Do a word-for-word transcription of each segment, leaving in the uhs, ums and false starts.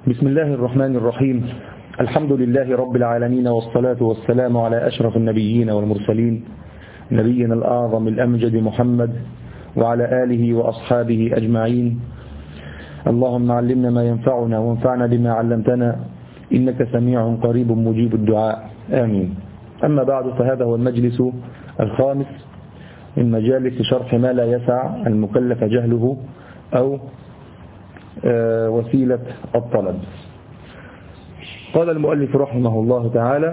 بسم الله الرحمن الرحيم. الحمد لله رب العالمين، والصلاة والسلام على أشرف النبيين والمرسلين، نبينا الأعظم الأمجد محمد وعلى آله وأصحابه أجمعين. اللهم علمنا ما ينفعنا وانفعنا بما علمتنا، إنك سميع قريب مجيب الدعاء، آمين. أما بعد، فهذا هو المجلس الخامس من مجالس شرح ما لا يسع المكلف جهله أو وسيلة الطلب. قال المؤلف رحمه الله تعالى: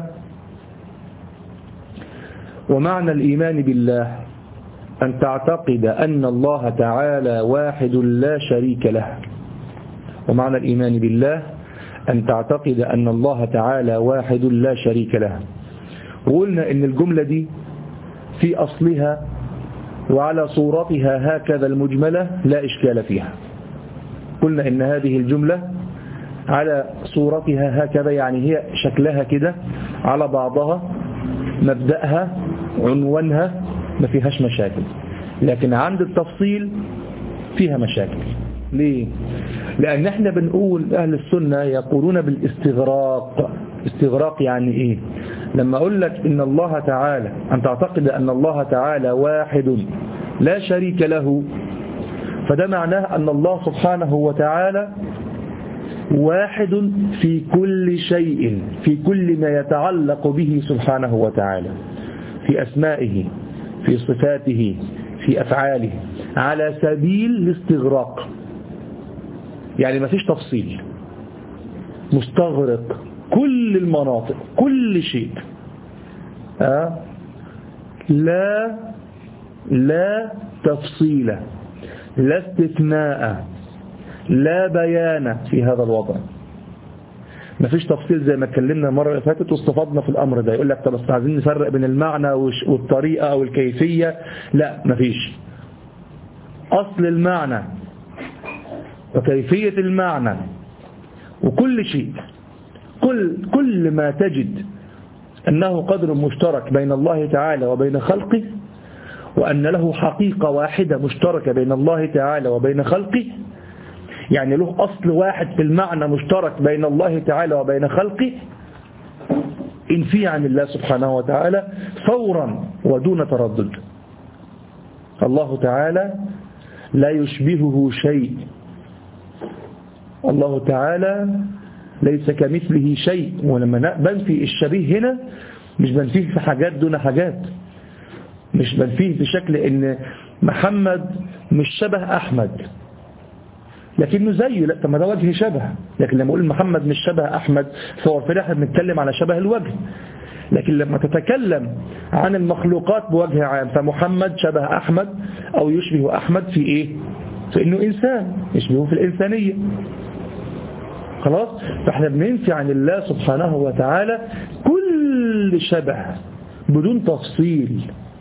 ومعنى الإيمان بالله أن تعتقد أن الله تعالى واحد لا شريك له. ومعنى الإيمان بالله أن تعتقد أن الله تعالى واحد لا شريك له. وقلنا إن الجملة دي في أصلها وعلى صورتها هكذا المجملة لا إشكال فيها. قلنا إن هذه الجملة على صورتها هكذا، يعني هي شكلها كده على بعضها، مبدأها عنوانها ما فيهاش مشاكل، لكن عند التفصيل فيها مشاكل. ليه؟ لأن احنا بنقول أهل السنة يقولون بالاستغراق. استغراق يعني إيه؟ لما أقول لك إن الله تعالى، أن تعتقد أن الله تعالى واحد لا شريك له، فده معناه أن الله سبحانه وتعالى واحد في كل شيء، في كل ما يتعلق به سبحانه وتعالى، في أسمائه، في صفاته، في أفعاله، على سبيل الاستغراق. يعني ما فيش تفصيل، مستغرق كل المناطق، كل شيء. أه؟ لا لا تفصيل، لا استثناء، لا بيان في هذا الوضع. ما فيش تفصيل زي ما اتكلمنا المرة اللي فاتت واستفدنا في الأمر ده. يقول لك طب بس عايزين نفرق بين المعنى والطريقة أو الكيفية. لا، ما فيش. أصل المعنى وكيفية المعنى وكل شيء، كل كل ما تجد أنه قدر مشترك بين الله تعالى وبين خلقه، وأن له حقيقة واحدة مشتركة بين الله تعالى وبين خلقه، يعني له أصل واحد في المعنى مشترك بين الله تعالى وبين خلقه، انفي عن الله سبحانه وتعالى فورا ودون تردد. الله تعالى لا يشبهه شيء، الله تعالى ليس كمثله شيء. ولما بنفي الشبيه هنا مش بنفيه في حاجات دون حاجات، مش بنفيه بشكل ان محمد مش شبه احمد لكنه زيه، لا، طب ما ده وجه شبه. لكن لما اقول محمد مش شبه احمد فهو في الاخر بنتكلم على شبه الوجه. لكن لما تتكلم عن المخلوقات بوجه عام، فمحمد شبه احمد او يشبه احمد في ايه؟ في انه انسان، يشبهه في الانسانيه. خلاص؟ فاحنا بننفي عن الله سبحانه وتعالى كل شبه بدون تفصيل،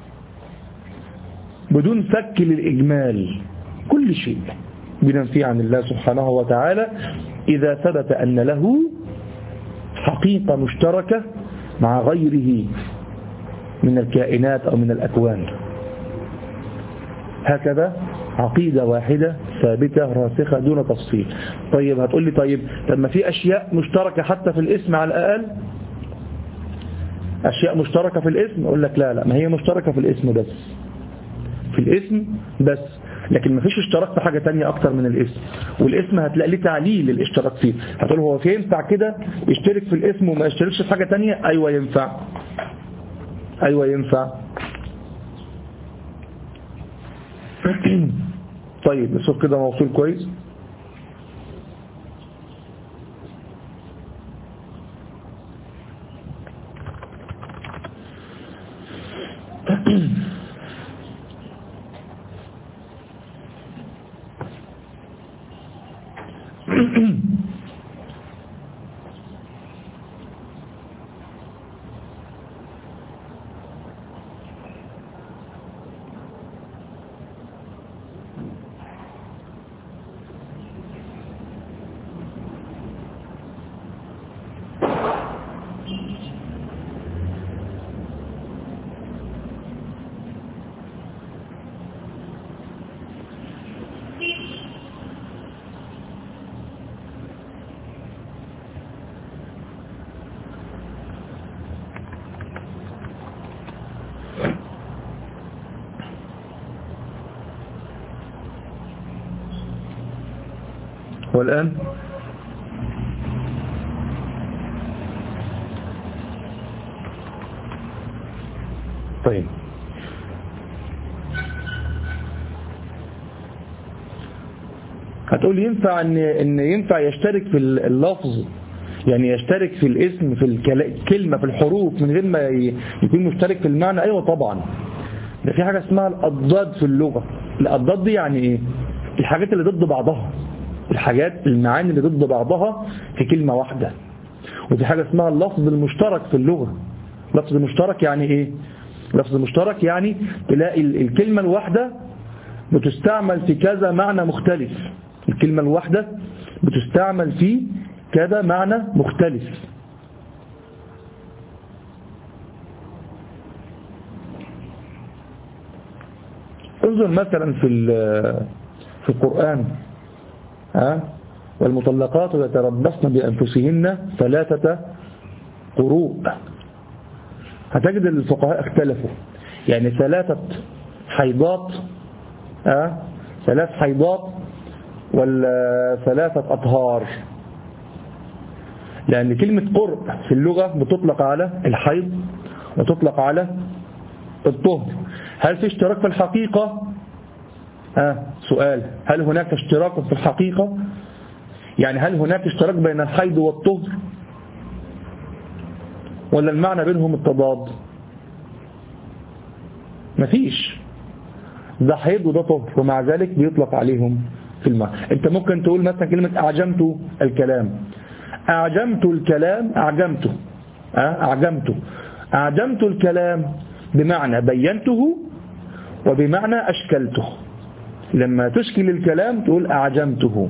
بدون فك للإجمال. كل شيء بننفي عن الله سبحانه وتعالى إذا ثبت أن له حقيقة مشتركة مع غيره من الكائنات أو من الأكوان. هكذا عقيدة واحدة ثابتة راسخة دون تفصيل. طيب هتقول لي طيب لما في أشياء مشتركة حتى في الاسم على الأقل، أشياء مشتركة في الاسم، أقول لك لا لا، ما هي مشتركة في الاسم بس، في الاسم بس، لكن ما فيش اشتراك في حاجة تانية أكتر من الاسم. والاسم هتلاقي ليه تعليل للاشتراك فيه. هتقول هو في ينفع كده يشترك في الاسم وما يشتركش في حاجة تانية؟ أيوة ينفع، أيوة ينفع. طيب الصوت كده موصول كويس؟ والآن طيب هتقول ينفع ان ان ينفع يشترك في اللفظ، يعني يشترك في الاسم في الكلمة في الحروف من غير ما يكون مشترك في المعنى؟ ايوه طبعا. ده في حاجة اسمها الأضداد في اللغة. الأضداد دي يعني ايه؟ الحاجات اللي ضد بعضها، الحاجات المعاني اللي ضد بعضها في كلمة واحدة. ودي حاجة اسمها اللفظ المشترك في اللغة. لفظ المشترك يعني ايه؟ لفظ المشترك يعني تلاقي الكلمة الواحدة بتستعمل في كذا معنى مختلف. الكلمة الواحدة بتستعمل في كذا معنى مختلف. انظر مثلا في في القرآن ها والمطلقات يتربصن بأنفسهن ثلاثة قروء. هتجد الفقهاء اختلفوا، يعني ثلاثة حيضات ها ثلاث حيضات ولا ثلاثة أطهار، لأن كلمة قرء في اللغة بتطلق على الحيض وتطلق على الطهر. هل في اشتراك في الحقيقة؟ آه سؤال، هل هناك اشتراك في الحقيقة؟ يعني هل هناك اشتراك بين الحيض والطهر ولا المعنى بينهم التضاد؟ مفيش، ده حيض وده طهر ومع ذلك بيطلق عليهم في المعنى. انت ممكن تقول مثلا كلمة أعجمت الكلام. أعجمت الكلام أعجمته آه أعجمته أعجمت الكلام بمعنى بينته وبمعنى أشكلته. لما تشكل الكلام تقول أعجمته،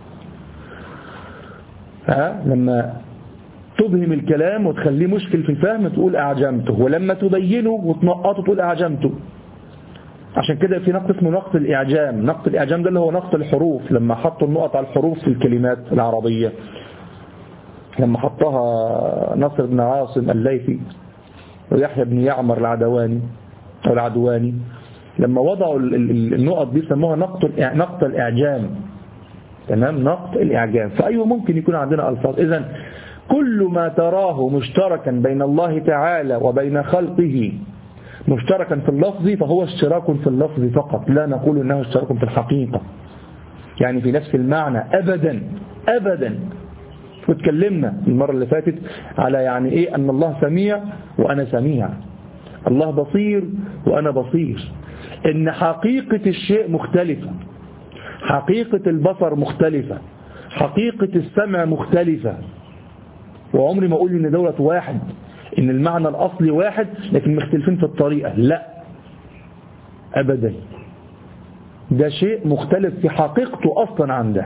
ها لما تبهم الكلام وتخليه مشكل في الفهم تقول أعجمته، ولما تبينه وتنقطه تقول أعجمته. عشان كده في نقط اسمه نقط الإعجام. نقط الإعجام ده اللي هو نقط الحروف، لما حطوا النقط على الحروف في الكلمات العربية، لما حطها نصر بن عاصم الليثي ويحيى بن يعمر العدواني أو العدواني، لما وضعوا النقط دي سموها نقط نقط الإعجام. تمام، نقط الإعجام. فأيوه ممكن يكون عندنا ألفاظ. إذن كل ما تراه مشتركا بين الله تعالى وبين خلقه مشتركا في اللفظ فهو اشتراك في اللفظ فقط، لا نقول انه اشتراك في الحقيقة، يعني في نفس المعنى أبدا أبدا. واتكلمنا المرة اللي فاتت على يعني ايه ان الله سميع وانا سميع، الله بصير وانا بصير، ان حقيقة الشيء مختلفة، حقيقة البصر مختلفة، حقيقة السمع مختلفة. وعمري ما اقول ان دولة واحد، ان المعنى الاصلي واحد لكن مختلفين في الطريقة، لا ابدا، ده شيء مختلف في حقيقته اصلا عنده.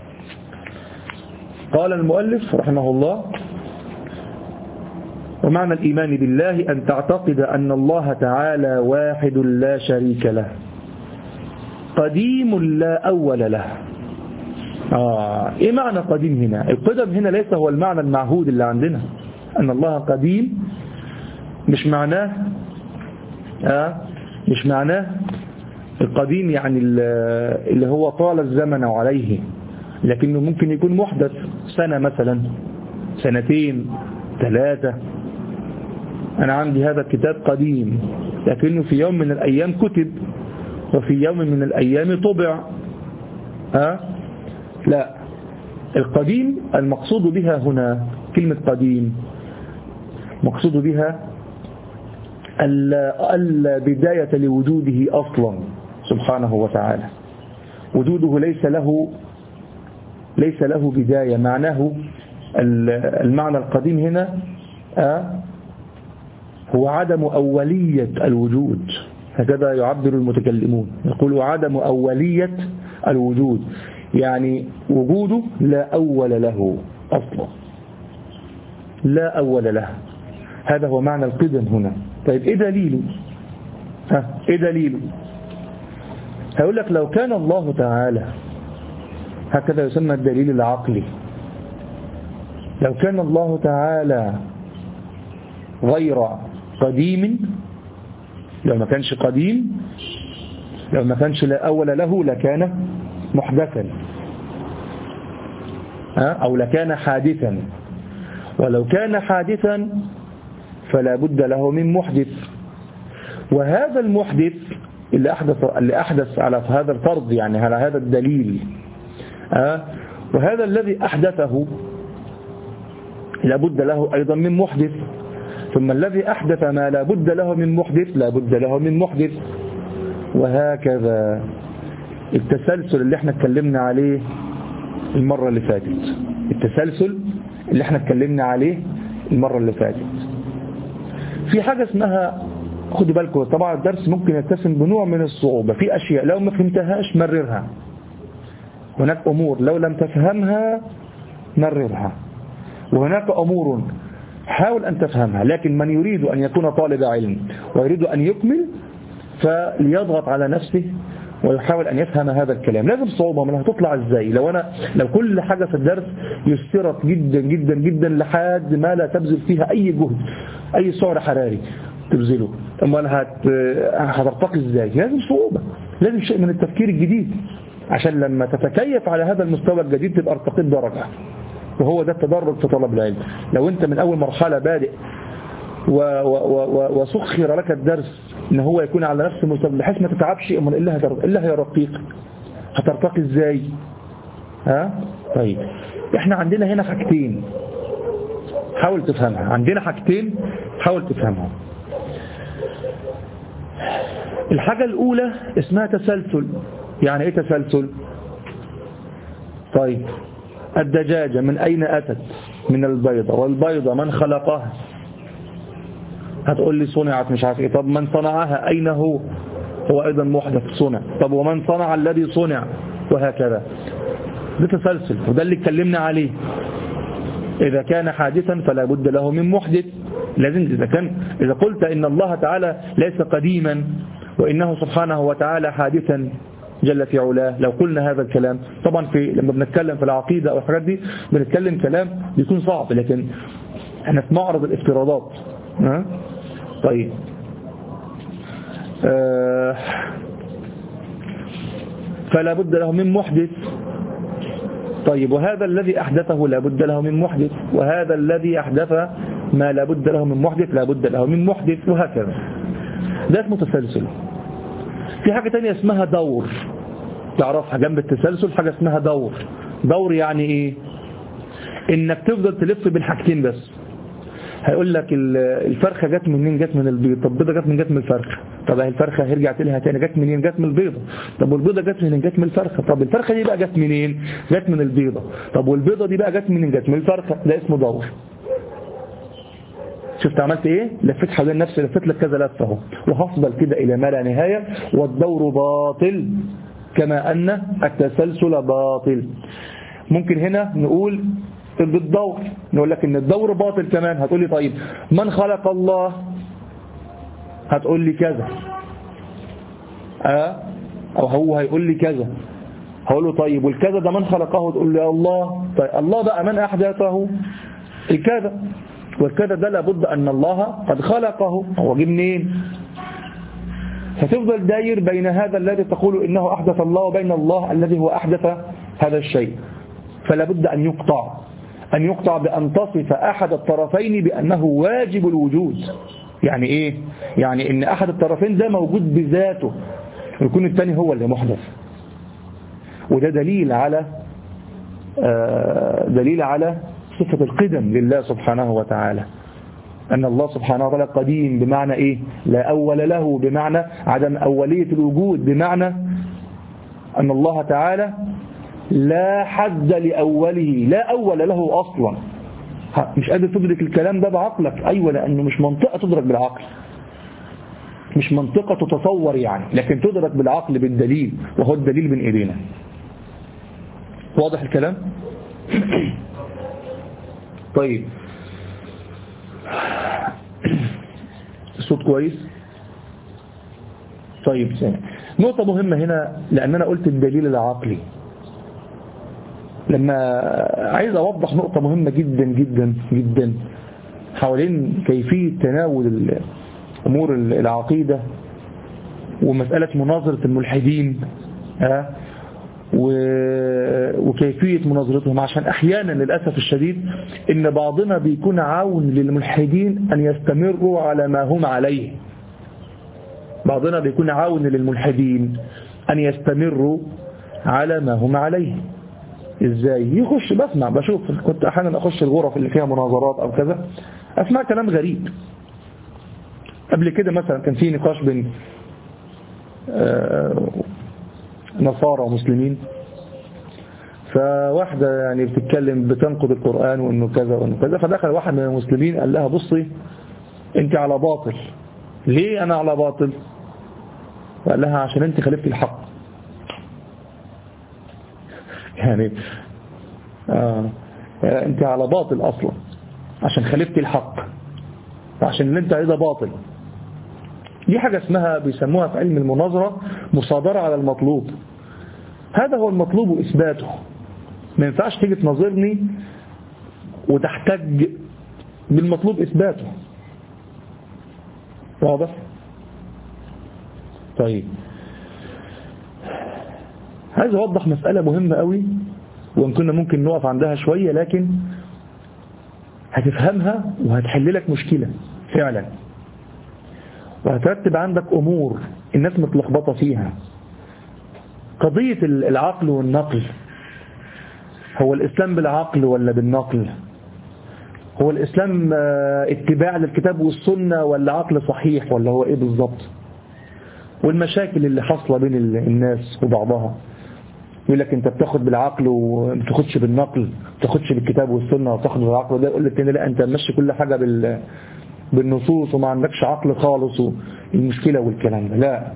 قال المؤلف رحمه الله: ومعنى الإيمان بالله أن تعتقد أن الله تعالى واحد لا شريك له، قديم لا أول له. آه إيه معنى قديم هنا؟ القدم هنا ليس هو المعنى المعهود اللي عندنا. أن الله قديم مش معناه آه مش معناه القديم يعني اللي هو طال الزمن عليه، لكنه ممكن يكون محدث، سنة مثلا، سنتين، ثلاثة. أنا عندي هذا الكتاب قديم لكنه في يوم من الأيام كتب وفي يوم من الأيام طبع. ها؟ لا، القديم المقصود بها هنا كلمة قديم مقصود بها البداية لوجوده أصلا سبحانه وتعالى. وجوده ليس له ليس له بداية. معناه المعنى القديم هنا هو عدم أولية الوجود، هكذا يعبر المتكلمون، يقول عدم أولية الوجود، يعني وجوده لا أول له أصلا، لا أول له. هذا هو معنى القدم هنا. طيب إيه دليله؟ ها إيه دليله؟ هقول لك لو كان الله تعالى، هكذا يسمى الدليل العقلي، لو كان الله تعالى غير قديم، لو ما كانش قديم، لو ما كانش لا أول له لكان محدثا. أو لكان حادثا، ولو كان حادثا فلا بد له من محدث، وهذا المحدث اللي أحدث, اللي أحدث على هذا الفرض، يعني على هذا الدليل، أه؟ وهذا الذي أحدثه لا بد له أيضا من محدث، ثم الذي أحدث ما لا بد له من محدث لا بد له من محدث، وهكذا التسلسل اللي احنا اتكلمنا عليه المرة اللي فاتت التسلسل اللي احنا اتكلمنا عليه المرة اللي فاتت في حاجة اسمها، خدوا بالكم طبعا الدرس ممكن يتسم بنوع من الصعوبة، في أشياء لو ما فهمتهاش مررها، هناك أمور لو لم تفهمها مررها، وهناك أمور حاول أن تفهمها، لكن من يريد أن يكون طالب علم ويريد أن يكمل فليضغط على نفسه ويحاول أن يفهم هذا الكلام. لازم صعوبة، من هتطلع ازاي لو أنا لو كل حاجة في الدرس يسرت جدا جدا جدا لحد ما لا تبذل فيها أي جهد، أي سعر حراري تبذله، أما هت... هترتقي ازاي؟ لازم صعوبة، لازم شيء من التفكير الجديد عشان لما تتكيف على هذا المستوى الجديد تبقى ارتقيت درجة، وهو ده التدرج في طلب العلم. لو أنت من أول مرحلة بادئ و... و... و... وسخر لك الدرس ان هو يكون على نفس المستوى بحيث ما تتعبش، امال الا هتر... الا هي رقيق، هترتقي ازاي؟ ها طيب احنا عندنا هنا حاجتين حاول تفهمها، عندنا حاجتين حاول تفهمها. الحاجة الأولى اسمها تسلسل. يعني ايه تسلسل؟ طيب الدجاجة من أين أتت؟ من البيضة، والبيضة من خلقها؟ هتقول لي صنعت مش عارف ايه. طب من صنعها أين هو؟ هو أيضا محدث صنع. طب ومن صنع الذي صنع؟ وهكذا. ده تسلسل، وده اللي اتكلمنا عليه. إذا كان حادثا فلا بد له من محدث. لازم إذا كان إذا قلت إن الله تعالى ليس قديما وإنه سبحانه وتعالى حادثا جل في علاه، لو قلنا هذا الكلام طبعا في لما بنتكلم في العقيدة أو الحاجات دي بنتكلم كلام بيكون صعب، لكن احنا في معرض الافتراضات. ها؟ طيب آه فلا بد له من محدث. طيب وهذا الذي أحدثه لا بد له من محدث، وهذا الذي أحدث ما لا بد له من محدث لا بد له من محدث، وهكذا. ده اسمه تسلسل. في حاجة تانية اسمها دور، تعرفها جنب التسلسل حاجة اسمها دور. دور يعني ايه؟ انك تفضل تلف بين حاجتين بس. هيقول لك الفرخة جت منين؟ جت من البيض. طب البيضة جت من جت من الفرخة. طب الفرخة هيرجع تلها تاني جت منين؟ جت من البيضة. طب والبيضة جت منين؟ جت من الفرخة. طب الفرخة دي بقى جت منين؟ جت من البيضة. طب والبيضة دي بقى جت منين؟ جت من الفرخة. ده اسمه دور. شفت عملت ايه؟ لفت حوالين نفسي، لفت لك كذا لفه اهو، وهفضل كده الى ما لا نهايه. والدور باطل كما ان التسلسل باطل. ممكن هنا نقول بالدور، نقول لك ان الدور باطل كمان. هتقول لي طيب من خلق الله؟ هتقول لي كذا اه او هو هيقول لي كذا. هقول له طيب والكذا ده من خلقه؟ تقول لي الله. طيب الله بقى من احدثه؟ الكذا. والكذا ده لابد أن الله قد خلقه، هو جه منين؟ فتفضل داير بين هذا الذي تقول إنه أحدث الله وبين الله الذي هو أحدث هذا الشيء. فلا بد أن يقطع أن يقطع بأن تصف أحد الطرفين بأنه واجب الوجود. يعني إيه؟ يعني إن أحد الطرفين ده موجود بذاته ويكون الثاني هو اللي محدث. وده دليل على دليل على صفة القدم لله سبحانه وتعالى. أن الله سبحانه وتعالى قديم بمعنى إيه؟ لا أول له، بمعنى عدم أولية الوجود، بمعنى أن الله تعالى لا حد لأوله، لا أول له أصلا. مش قادر تدرك الكلام ده بعقلك؟ أيوة، لأنه مش منطقة تدرك بالعقل، مش منطقة تتصور يعني، لكن تدرك بالعقل بالدليل، وهو الدليل بين إيدينا. واضح الكلام؟ طيب الصوت كويس؟ طيب سامع. نقطة مهمة هنا، لأن أنا قلت الدليل العقلي، لما عايز أوضح نقطة مهمة جدا جدا جدا حوالين كيفية تناول أمور العقيدة ومسألة مناظرة الملحدين. وكيفية مناظرتهم، عشان أحيانا للأسف الشديد إن بعضنا بيكون عون للملحدين أن يستمروا على ما هم عليه. بعضنا بيكون عون للملحدين أن يستمروا على ما هم عليه. إزاي؟ يخش بسمع بشوف، كنت أحيانا أخش الغرف اللي فيها مناظرات أو كذا، أسمع كلام غريب. قبل كده مثلا كان في نقاش بين نصارى ومسلمين، فواحدة يعني بتتكلم بتنقض القرآن وإنه كذا وإنه كذا، فدخل واحد من المسلمين قال لها بصي أنت على باطل. ليه أنا على باطل؟ قال لها عشان أنت خالفتي الحق. يعني آه أنت على باطل أصلا عشان خالفتي الحق، عشان اللي أنت عايزه باطل. دي حاجة اسمها بيسموها في علم المناظرة مصادرة على المطلوب. هذا هو المطلوب إثباته. ما ينفعش تيجي تناظرني وتحتج بالمطلوب إثباته. واضح؟ طيب، عايز أوضح مسألة مهمة قوي، وإن كنا ممكن نقف عندها شوية، لكن هتفهمها وهتحل لك مشكلة فعلا، وهترتب عندك أمور الناس متلخبطة فيها. قضية العقل والنقل، هو الإسلام بالعقل ولا بالنقل؟ هو الإسلام اتباع للكتاب والسنة ولا عقل صحيح، ولا هو إيه بالضبط؟ والمشاكل اللي حصلة بين الناس وبعضها، يقول لك أنت بتاخد بالعقل وما بتاخدش بالنقل، ما بتاخدش بالكتاب والسنة وبتاخد بالعقل، ده يقول لك لا أنت ماشي كل حاجة بال بالنصوص وما عندكش عقل خالص والمشكلة والكلام ده. لا،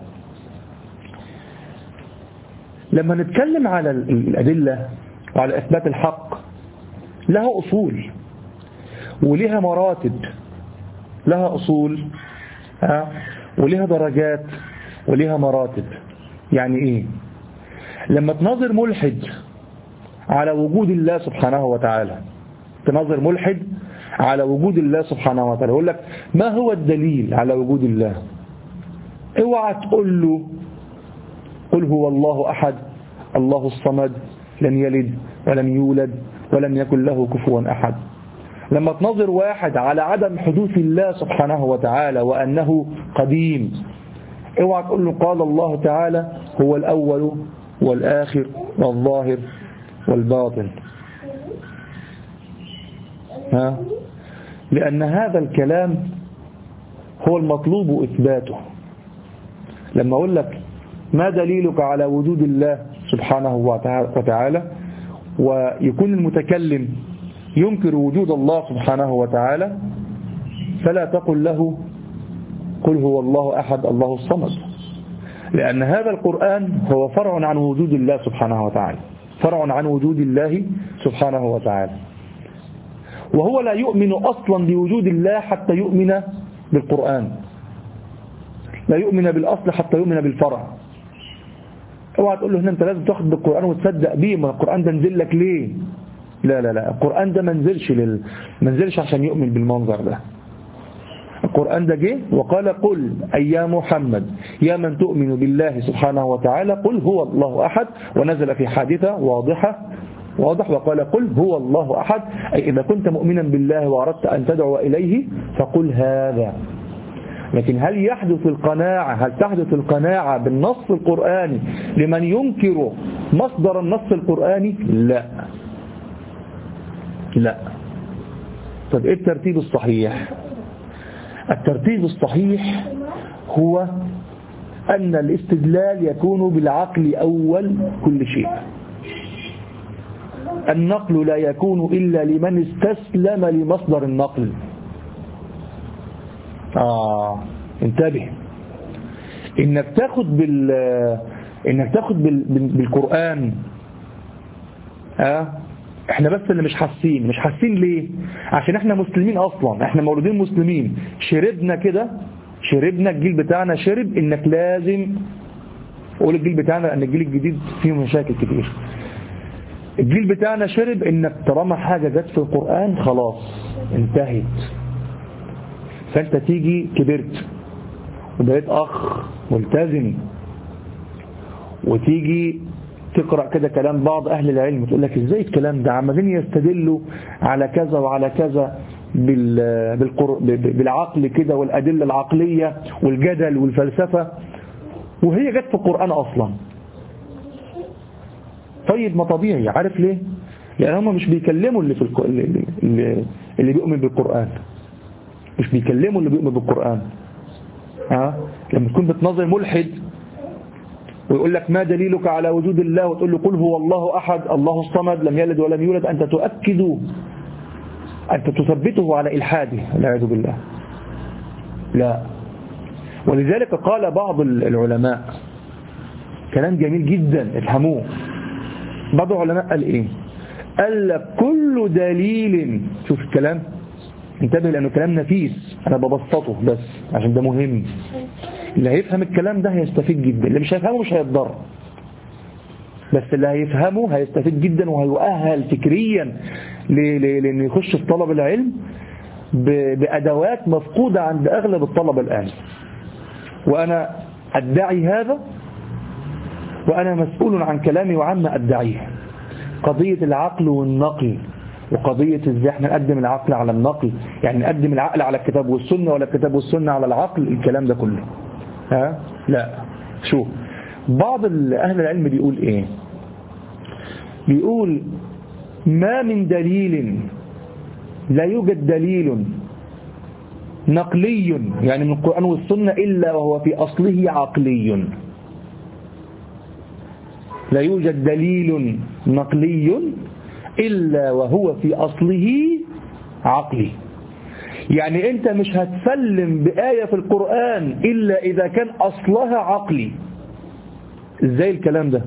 لما نتكلم على الأدلة وعلى إثبات الحق لها أصول ولها مراتب، لها أصول ها ولها درجات ولها مراتب. يعني إيه؟ لما تناظر ملحد على وجود الله سبحانه وتعالى، تناظر ملحد على وجود الله سبحانه وتعالى، يقول لك ما هو الدليل على وجود الله؟ اوعى تقول له قل هو الله أحد الله الصمد لم يلد ولم يولد ولم يكن له كفوا أحد. لما تناظر واحد على عدم حدوث الله سبحانه وتعالى وأنه قديم، اوعى تقول له قال الله تعالى هو الأول والآخر والظاهر والباطن، ها؟ لأن هذا الكلام هو المطلوب إثباته. لما أقول لك ما دليلك على وجود الله سبحانه وتعالى، ويكون المتكلم ينكر وجود الله سبحانه وتعالى، فلا تقل له قل هو الله أحد الله الصمد، لأن هذا القرآن هو فرع عن وجود الله سبحانه وتعالى، فرع عن وجود الله سبحانه وتعالى، وهو لا يؤمن أصلا بوجود الله حتى يؤمن بالقرآن، لا يؤمن بالأصل حتى يؤمن بالفرع. اوعى تقول له هنا انت لازم تاخد بالقرآن وتصدق بيه، ما القرآن ده نزل لك ليه؟ لا لا لا، القرآن ده ما نزلش لل... ما نزلش عشان يؤمن بالمنظر ده. القرآن ده جه وقال قل أي يا محمد يا من تؤمن بالله سبحانه وتعالى قل هو الله أحد، ونزل في حادثة واضحة واضح وقال قل هو الله أحد، أي إذا كنت مؤمنا بالله وأردت أن تدعو إليه فقل هذا. لكن هل يحدث القناعة هل تحدث القناعة بالنص القرآني لمن ينكر مصدر النص القرآني؟ لا لا. طب إيه الترتيب الصحيح؟ الترتيب الصحيح هو أن الاستدلال يكون بالعقل أول كل شيء. النقل لا يكون إلا لمن استسلم لمصدر النقل. آه انتبه، إنك تاخد بال إنك تاخد بال... بالقرآن. آه احنا بس اللي مش حاسين مش حاسين ليه؟ عشان احنا مسلمين اصلا، احنا مولودين مسلمين، شربنا كده، شربنا الجيل بتاعنا شرب انك لازم، اقول الجيل بتاعنا لان الجيل الجديد فيه مشاكل كتير، الجيل بتاعنا شرب انك طالما حاجة جت في القرآن خلاص انتهت. فانت تيجي كبرت وبقيت اخ ملتزم، وتيجي تقرأ كده كلام بعض أهل العلم تقول لك إزاي الكلام ده عمالين يستدلوا على كذا وعلى كذا بالعقل كده والأدلة العقلية والجدل والفلسفة وهي جت في القرآن أصلا. طيب ما طبيعي، عارف ليه؟ لأن هم مش بيكلموا اللي في الك... اللي, اللي بيؤمن بالقرآن، مش بيكلموا اللي بيؤمن بالقرآن. ها؟ لما تكون بتنظر ملحد ويقول لك ما دليلك على وجود الله وتقول له قل هو الله أحد الله الصمد لم يلد ولم يولد، أنت تؤكد، أنت تثبته على إلحاده والعياذ بالله. لا. ولذلك قال بعض العلماء كلام جميل جدا افهموه. بعض العلماء قال إيه؟ قال لك كل دليل، شوف الكلام انتبه لأنه كلام نفيس أنا ببسطه بس عشان ده مهم. اللي هيفهم الكلام ده هيستفيد جدا، اللي مش هيفهمه مش هيتضر، بس اللي هيفهمه هيستفيد جدا وهيؤهل فكريا لأنه يخش في طلب العلم بأدوات مفقودة عند أغلب الطلبة الآن. وأنا أدعي هذا وأنا مسؤول عن كلامي وعما أدعيه. قضية العقل والنقل وقضية ازاي احنا نقدم العقل على النقل، يعني نقدم العقل على الكتاب والسنة ولا الكتاب والسنة على العقل، الكلام ده كله ها؟ لا. شوف بعض أهل العلم بيقول ايه؟ بيقول ما من دليل، لا يوجد دليل نقلي يعني من القرآن والسنة إلا وهو في أصله عقلي. لا يوجد دليل نقلي إلا وهو في أصله عقلي. يعني أنت مش هتسلم بآية في القرآن إلا إذا كان أصلها عقلي. إزاي الكلام ده؟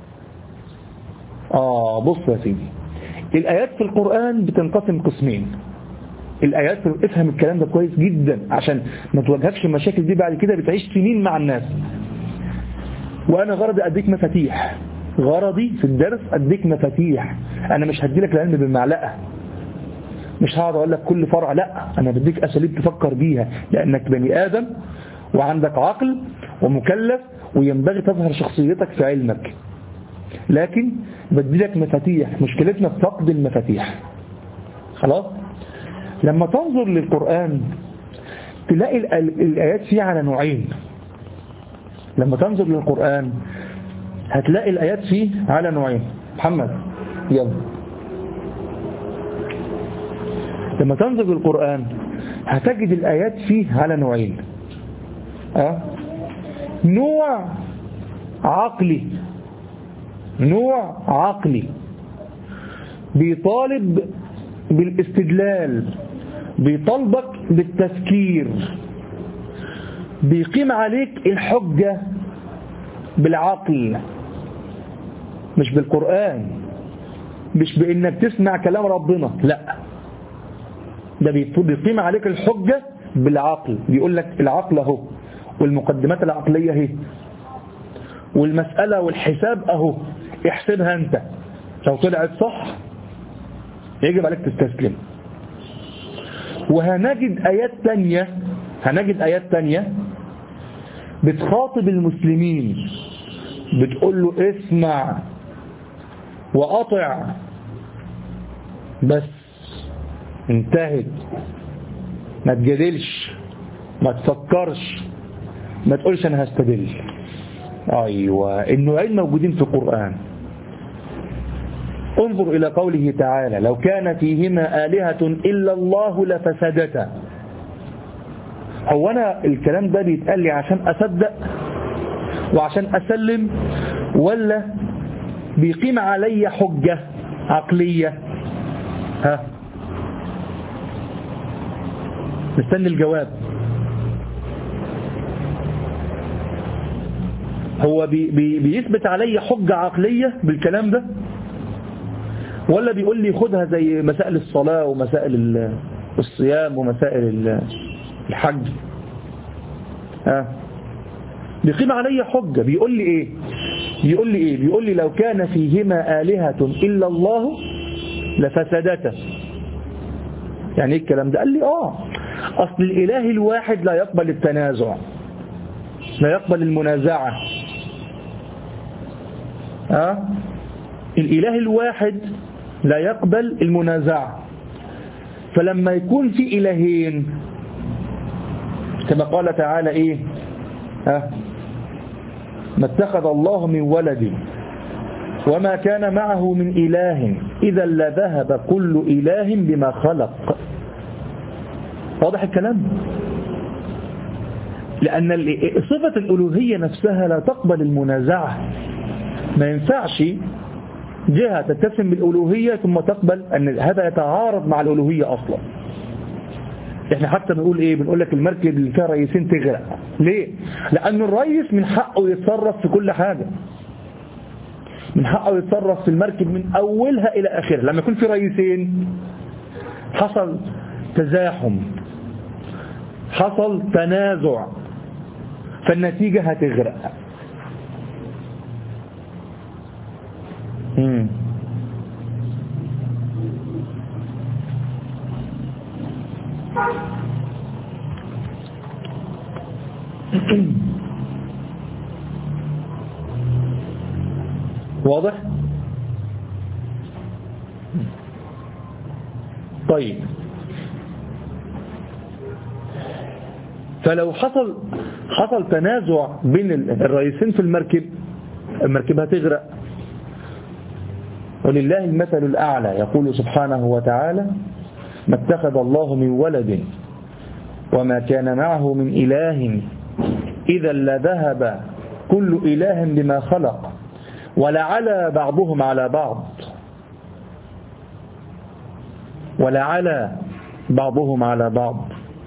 آه بص يا سيدي، الآيات في القرآن بتنقسم قسمين. الآيات في... افهم الكلام ده كويس جدا عشان ما تواجهكش المشاكل دي بعد كده بتعيش سنين مع الناس. وأنا غرضي أديك مفاتيح، غرضي في الدرس أديك مفاتيح. أنا مش هديلك العلم بالمعلقة، مش هقعد أقول لك كل فرع، لا، أنا بديك أساليب تفكر بيها لأنك بني آدم وعندك عقل ومكلف وينبغي تظهر شخصيتك في علمك. لكن بديلك مفاتيح، مشكلتنا في فقد المفاتيح. خلاص؟ لما تنظر للقرآن تلاقي الآيات فيه على نوعين. لما تنظر للقرآن هتلاقي الآيات فيه على نوعين. محمد يلا. لما تنظر للقرآن هتجد الآيات فيه على نوعين. أه؟ نوع عقلي، نوع عقلي بيطالب بالاستدلال، بيطالبك بالتفكير، بيقيم عليك الحجة بالعقل مش بالقرآن، مش بإنك تسمع كلام ربنا، لا، ده بيقيم عليك الحجة بالعقل. بيقول لك العقل اهو والمقدمات العقلية اهي والمسألة والحساب اهو، احسبها انت، لو طلعت صح يجب عليك تستسلم. وهنجد آيات تانية هنجد آيات تانية بتخاطب المسلمين، بتقول له اسمع وأطع بس، انتهت، ما تجادلش، ما تفكرش، ما تقولش أنا هستدل. أيوة، النوعين موجودين في القرآن. انظر إلى قوله تعالى لو كان فيهما آلهة إلا الله لفسدتا. هو أنا الكلام ده بيتقال لي عشان أصدق وعشان أسلم، ولا بيقيم علي حجة عقلية؟ ها، مستني الجواب. هو بي بي بيثبت علي حجة عقلية بالكلام ده، ولا بيقول لي خدها زي مسائل الصلاة ومسائل الصيام ومسائل الحج؟ ها، بيقيم علي حجة. بيقول لي ايه بيقول لي ايه بيقول لي لو كان فيهما آلهة إلا الله لفسدتا. يعني ايه الكلام ده؟ قال لي اه اصل الاله الواحد لا يقبل التنازع، لا يقبل المنازعة. ها؟ الإله الواحد لا يقبل المنازعة، فلما يكون في إلهين كما قال تعالى إيه ها؟ ما اتخذ الله من ولد وما كان معه من إله إذا لذهب كل إله بما خلق. واضح الكلام؟ لأن صفة الألوهية نفسها لا تقبل المنازعة. ما ينفعش جهة تتسم بالألوهية ثم تقبل أن هذا يتعارض مع الألوهية أصلا. احنا حتى بنقول ايه، بنقول لك المركب اللي فيها رئيسين تغرق. ليه؟ لأن الرئيس من حقه يتصرف في كل حاجة، من حقه يتصرف في المركب من أولها إلى آخرها. لما يكون في رئيسين حصل تزاحم، حصل تنازع، فالنتيجة هتغرق. مم. واضح؟ طيب، فلو حصل حصل تنازع بين الرئيسين في المركب، المركب هتغرق. ولله المثل الأعلى، يقول سبحانه وتعالى ما اتخذ الله من ولد وما كان معه من إله إذا لذهب كل إله بما خلق ولعلى بعضهم على بعض ولعلى بعضهم على بعض.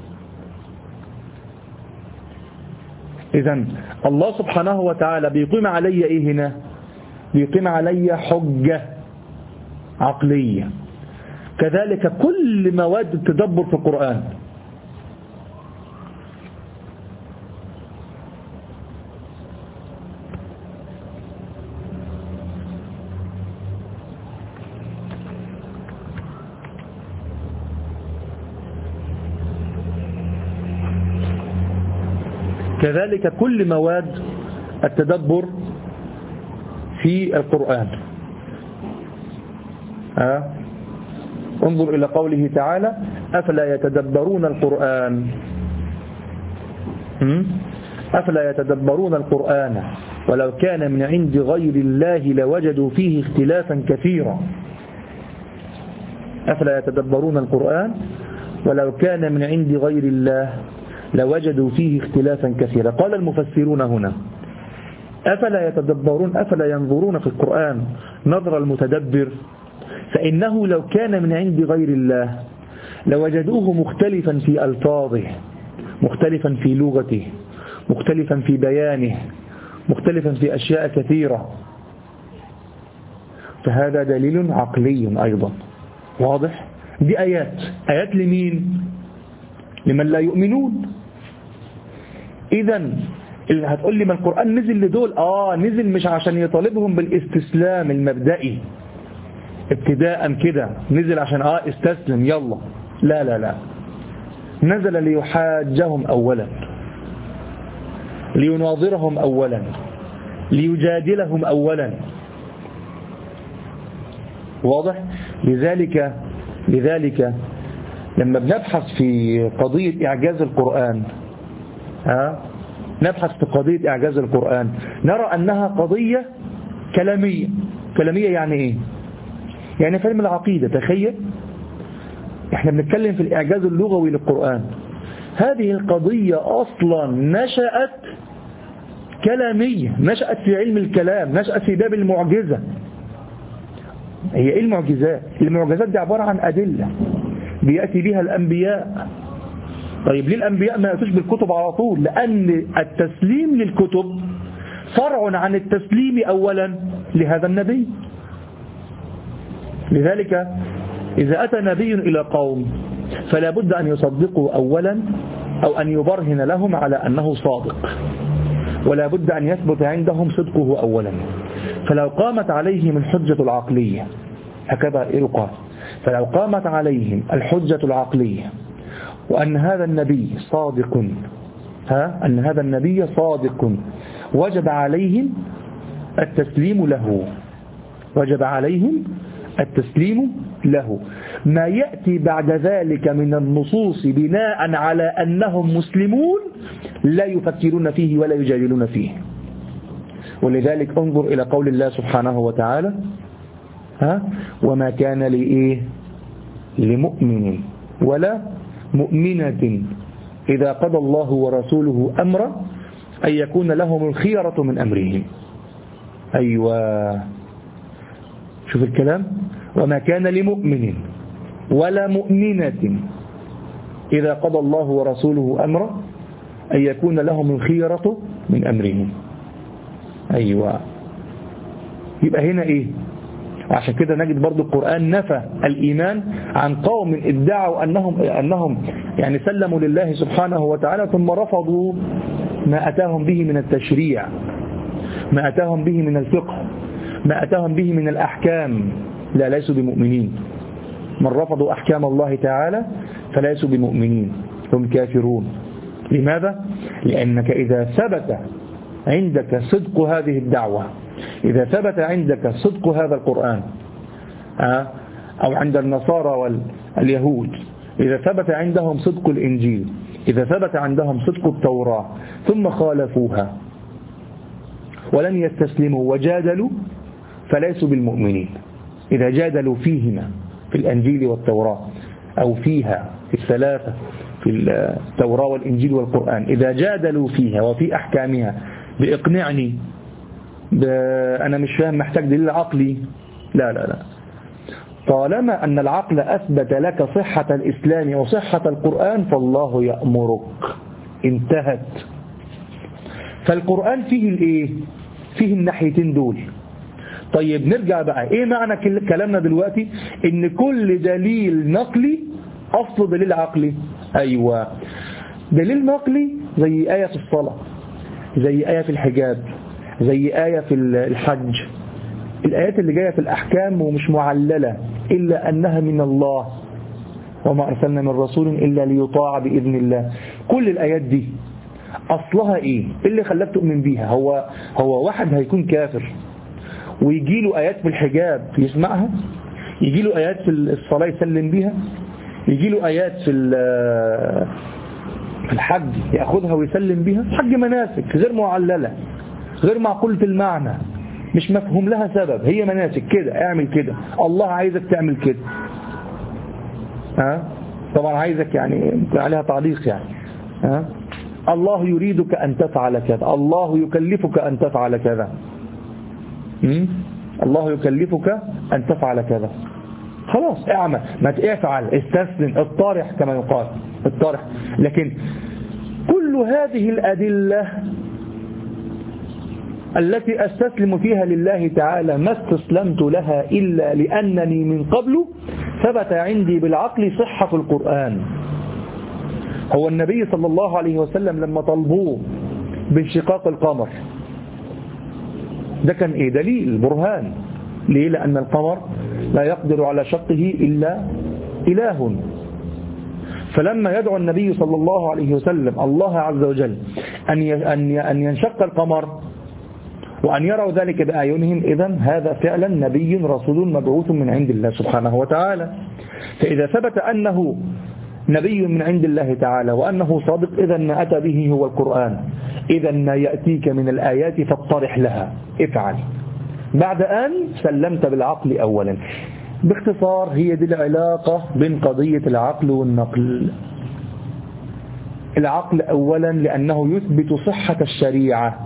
إذن الله سبحانه وتعالى بيقيم علي إيه هنا؟ بيقيم علي حجة عقلية. كذلك كل مواد التدبر في القرآن. كذلك كل مواد التدبر في القرآن. ها؟ انظر إلى قوله تعالى أفلا يتدبرون القرآن أفلا يتدبرون القرآن ولو كان من عند غير الله لوجدوا فيه اختلافا كثيرا. أفلا يتدبرون القرآن ولو كان من عند غير الله لوجدوا فيه اختلافا كثيرا. قال المفسرون هنا أفلا يتدبرون أفلا ينظرون في القرآن نظر المتدبر، فإنه لو كان من عند غير الله لوجدوه مختلفا في ألفاظه، مختلفا في لغته، مختلفا في بيانه، مختلفا في أشياء كثيرة. فهذا دليل عقلي أيضا. واضح؟ دي آيات آيات لمين؟ لمن لا يؤمنون. إذن اللي هتقول لي ما القرآن نزل لدول، آه نزل مش عشان يطالبهم بالاستسلام المبدئي ابتداء كده، نزل عشان آه استسلم يلا، لا لا لا، نزل ليحاجهم أولا، ليناظرهم أولا، ليجادلهم أولا. واضح؟ لذلك لذلك لما بنبحث في قضية إعجاز القرآن، ها نبحث في قضية إعجاز القرآن نرى أنها قضية كلامية. كلامية يعني إيه؟ يعني في علم العقيدة. تخيل إحنا بنتكلم في الإعجاز اللغوي للقرآن، هذه القضية أصلا نشأت كلامية، نشأت في علم الكلام، نشأت في باب المعجزة. هي إيه المعجزات؟ المعجزات دي عبارة عن أدلة بيأتي بها الأنبياء. طيب ليه الأنبياء ما يأتوش بالكتب على طول؟ لأن التسليم للكتب فرع عن التسليم أولا لهذا النبي. لذلك إذا أتى نبي إلى قوم فلا بد أن يصدقوا أولا أو أن يبرهن لهم على أنه صادق، ولا بد أن يثبت عندهم صدقه أولا. فلو قامت عليهم الحجة العقلية، هكذا يقال، فلو قامت عليهم الحجة العقلية وأن هذا النبي صادق، ها أن هذا النبي صادق، وجب عليهم التسليم له، وجب عليهم التسليم له. ما يأتي بعد ذلك من النصوص بناء على أنهم مسلمون لا يفكرون فيه ولا يجادلون فيه. ولذلك انظر إلى قول الله سبحانه وتعالى: ها وما كان لإيه لمؤمن ولا مؤمنة إذا قضى الله ورسوله أمرا أن يكون لهم الخيرة من أمرهم. أيوة، شوف الكلام: وما كان لمؤمن ولا مؤمنة إذا قضى الله ورسوله أمرا أن يكون لهم الخيرة من أمرهم. أيوة، يبقى هنا إيه؟ عشان كده نجد برضو القرآن نفى الإيمان عن قوم ادعوا أنهم, أنهم يعني سلموا لله سبحانه وتعالى ثم رفضوا ما أتاهم به من التشريع، ما أتاهم به من الفقه، ما أتاهم به من الأحكام. لا، ليسوا بمؤمنين. من رفضوا أحكام الله تعالى فليسوا بمؤمنين، هم كافرون. لماذا؟ لأنك إذا ثبت عندك صدق هذه الدعوة، إذا ثبت عندك صدق هذا القرآن أو عند النصارى واليهود، إذا ثبت عندهم صدق الإنجيل، إذا ثبت عندهم صدق التوراة ثم خالفوها ولم يستسلموا وجادلوا فليسوا بالمؤمنين. إذا جادلوا فيهما في الأنجيل والتوراة أو فيها في الثلاثة في التوراة والإنجيل والقرآن، إذا جادلوا فيها وفي أحكامها بإقنعني أنا مش فاهم محتاج دليل عقلي، لا لا لا، طالما أن العقل أثبت لك صحة الإسلام وصحة القرآن فالله يأمرك. انتهت. فالقرآن فيه الإيه؟ فيه الناحيتين دول. طيب نرجع بقى، إيه معنى كلامنا دلوقتي؟ إن كل دليل نقلي أصل دليل عقلي. أيوة، دليل نقلي زي آية في الصلاة، زي آية في الحجاب، زي آية في الحج. الآيات اللي جاية في الأحكام ومش معللة إلا أنها من الله، وما أرسلنا من رسول إلا ليطاع بإذن الله. كل الآيات دي أصلها إيه؟ اللي خلاك تؤمن بيها هو هو واحد هيكون كافر ويجي له آيات في الحجاب يسمعها، يجي له آيات في الصلاة يسلم بيها، يجي له آيات في في الحج يأخذها ويسلم بيها. حج مناسك غير معللة، غير معقولة المعنى، مش مفهوم لها سبب، هي مناسك كده، اعمل كده، الله عايزك تعمل كده. ها طبعا عايزك يعني عليها تعليق يعني. ها الله يريدك أن تفعل كذا، الله يكلفك أن تفعل كذا، الله يكلفك أن تفعل كذا. خلاص اعمل، ما تفعل، استسلم، الطارح كما يقال، الطارح. لكن كل هذه الأدلة التي أستسلم فيها لله تعالى ما استسلمت لها إلا لأنني من قبل ثبت عندي بالعقل صحة القرآن. هو النبي صلى الله عليه وسلم لما طلبوه بانشقاق القمر ده كان إيه؟ دليل، برهان. ليه؟ لأن القمر لا يقدر على شقه إلا إله. فلما يدعو النبي صلى الله عليه وسلم الله عز وجل أن ينشق القمر وأن يروا ذلك بأعينهم، إذن هذا فعلا نبي رسول مبعوث من عند الله سبحانه وتعالى. فإذا ثبت أنه نبي من عند الله تعالى وأنه صادق، إذن ما أتى به هو القرآن. إذن ما يأتيك من الآيات فاطرح لها، افعل، بعد أن سلمت بالعقل أولا. باختصار هي دي العلاقة بين قضية العقل والنقل. العقل أولا لأنه يثبت صحة الشريعة.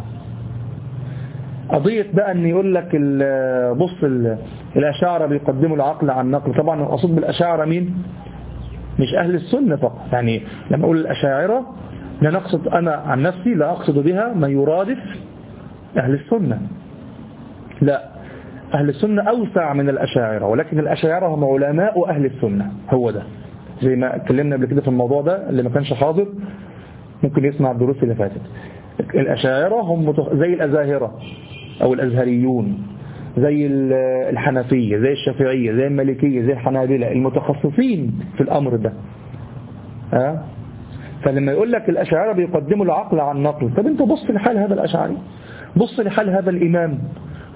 قضية بقى أن يقول لك بص الأشاعرة بيقدموا العقل عن النقل. طبعا أقصد بالأشاعرة مين؟ مش أهل السنة فقط. يعني لما أقول الأشاعرة لا نقصد، أنا عن نفسي لا أقصد بها ما يرادف أهل السنة، لا، أهل السنة أوسع من الأشاعرة، ولكن الأشاعرة هم علماء أهل السنة. هو ده زي ما اتكلمنا قبل كده في الموضوع ده، اللي ما كانش حاضر ممكن يسمع الدروس اللي فاتت. الأشاعرة هم زي الأزاهرة أو الأزهريون، زي الحنفية، زي الشافعية، زي المالكية، زي الحنابلة، المتخصصين في الأمر ده. ها؟ فلما يقول لك الأشاعرة بيقدموا العقل عن النقل، طب انت بص لحال هذا الأشاعري، بص لحال هذا الإمام،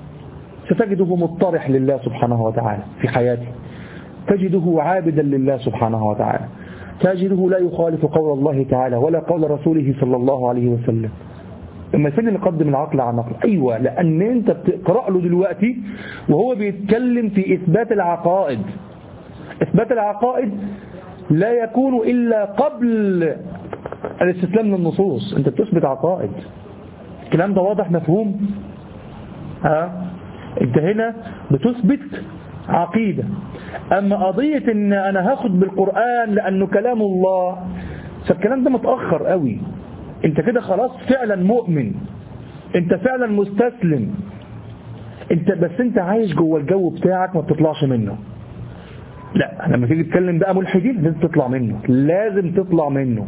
ستجده مطرح لله سبحانه وتعالى في حياته، تجده عابدا لله سبحانه وتعالى، تجده لا يخالف قول الله تعالى ولا قول رسوله صلى الله عليه وسلم. اما فين اللي قدم العقل عن النقل؟ ايوه، لان انت بتقرأ له دلوقتي وهو بيتكلم في اثبات العقائد. اثبات العقائد لا يكون الا قبل الاستسلام للنصوص. انت بتثبت عقائد، الكلام ده واضح مفهوم؟ ها انت هنا بتثبت عقيدة. اما قضية ان انا هاخد بالقرآن لانه كلام الله، فالكلام ده متأخر قوي. انت كده خلاص فعلا مؤمن، انت فعلا مستسلم، انت بس انت عايش جوه الجو بتاعك ما بتطلعش منه. لا، لما تيجي تتكلم بقى ملحدين لازم تطلع منه، لازم تطلع منه.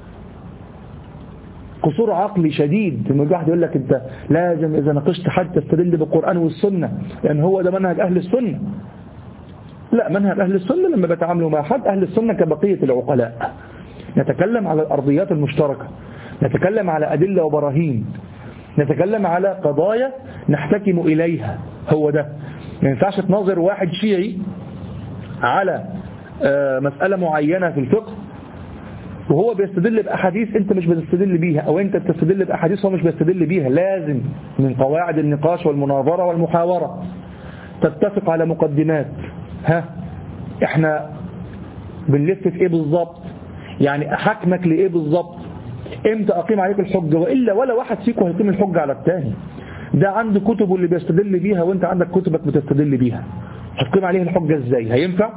قصور عقلي شديد ان الواحد يقول لك انت لازم اذا ناقشت حد تستدل بالقرآن والسنة لان هو ده منهج اهل السنة. لا، منهج اهل السنة لما بيتعاملوا مع حد اهل السنة كبقية العقلاء، نتكلم على الارضيات المشتركة، نتكلم على أدلة وبراهين، نتكلم على قضايا نحتكم إليها. هو ده. ما ينفعش تناظر واحد شيعي على مسألة معينة في الفقه وهو بيستدل بأحاديث أنت مش بتستدل بيها، أو أنت بتستدل بأحاديث هو مش بيستدل بيها. لازم من قواعد النقاش والمناظرة والمحاورة تتفق على مقدمات. ها احنا بنلف في ايه بالظبط؟ يعني أحكمك لإيه بالظبط؟ امتى اقيم عليك الحجة؟ وإلا ولا واحد فيكم هيقيم الحجة على الثاني. ده عنده كتبه اللي بيستدل بيها وانت عندك كتبك بتستدل بيها، هتقيم عليه الحجة ازاي؟ هينفع؟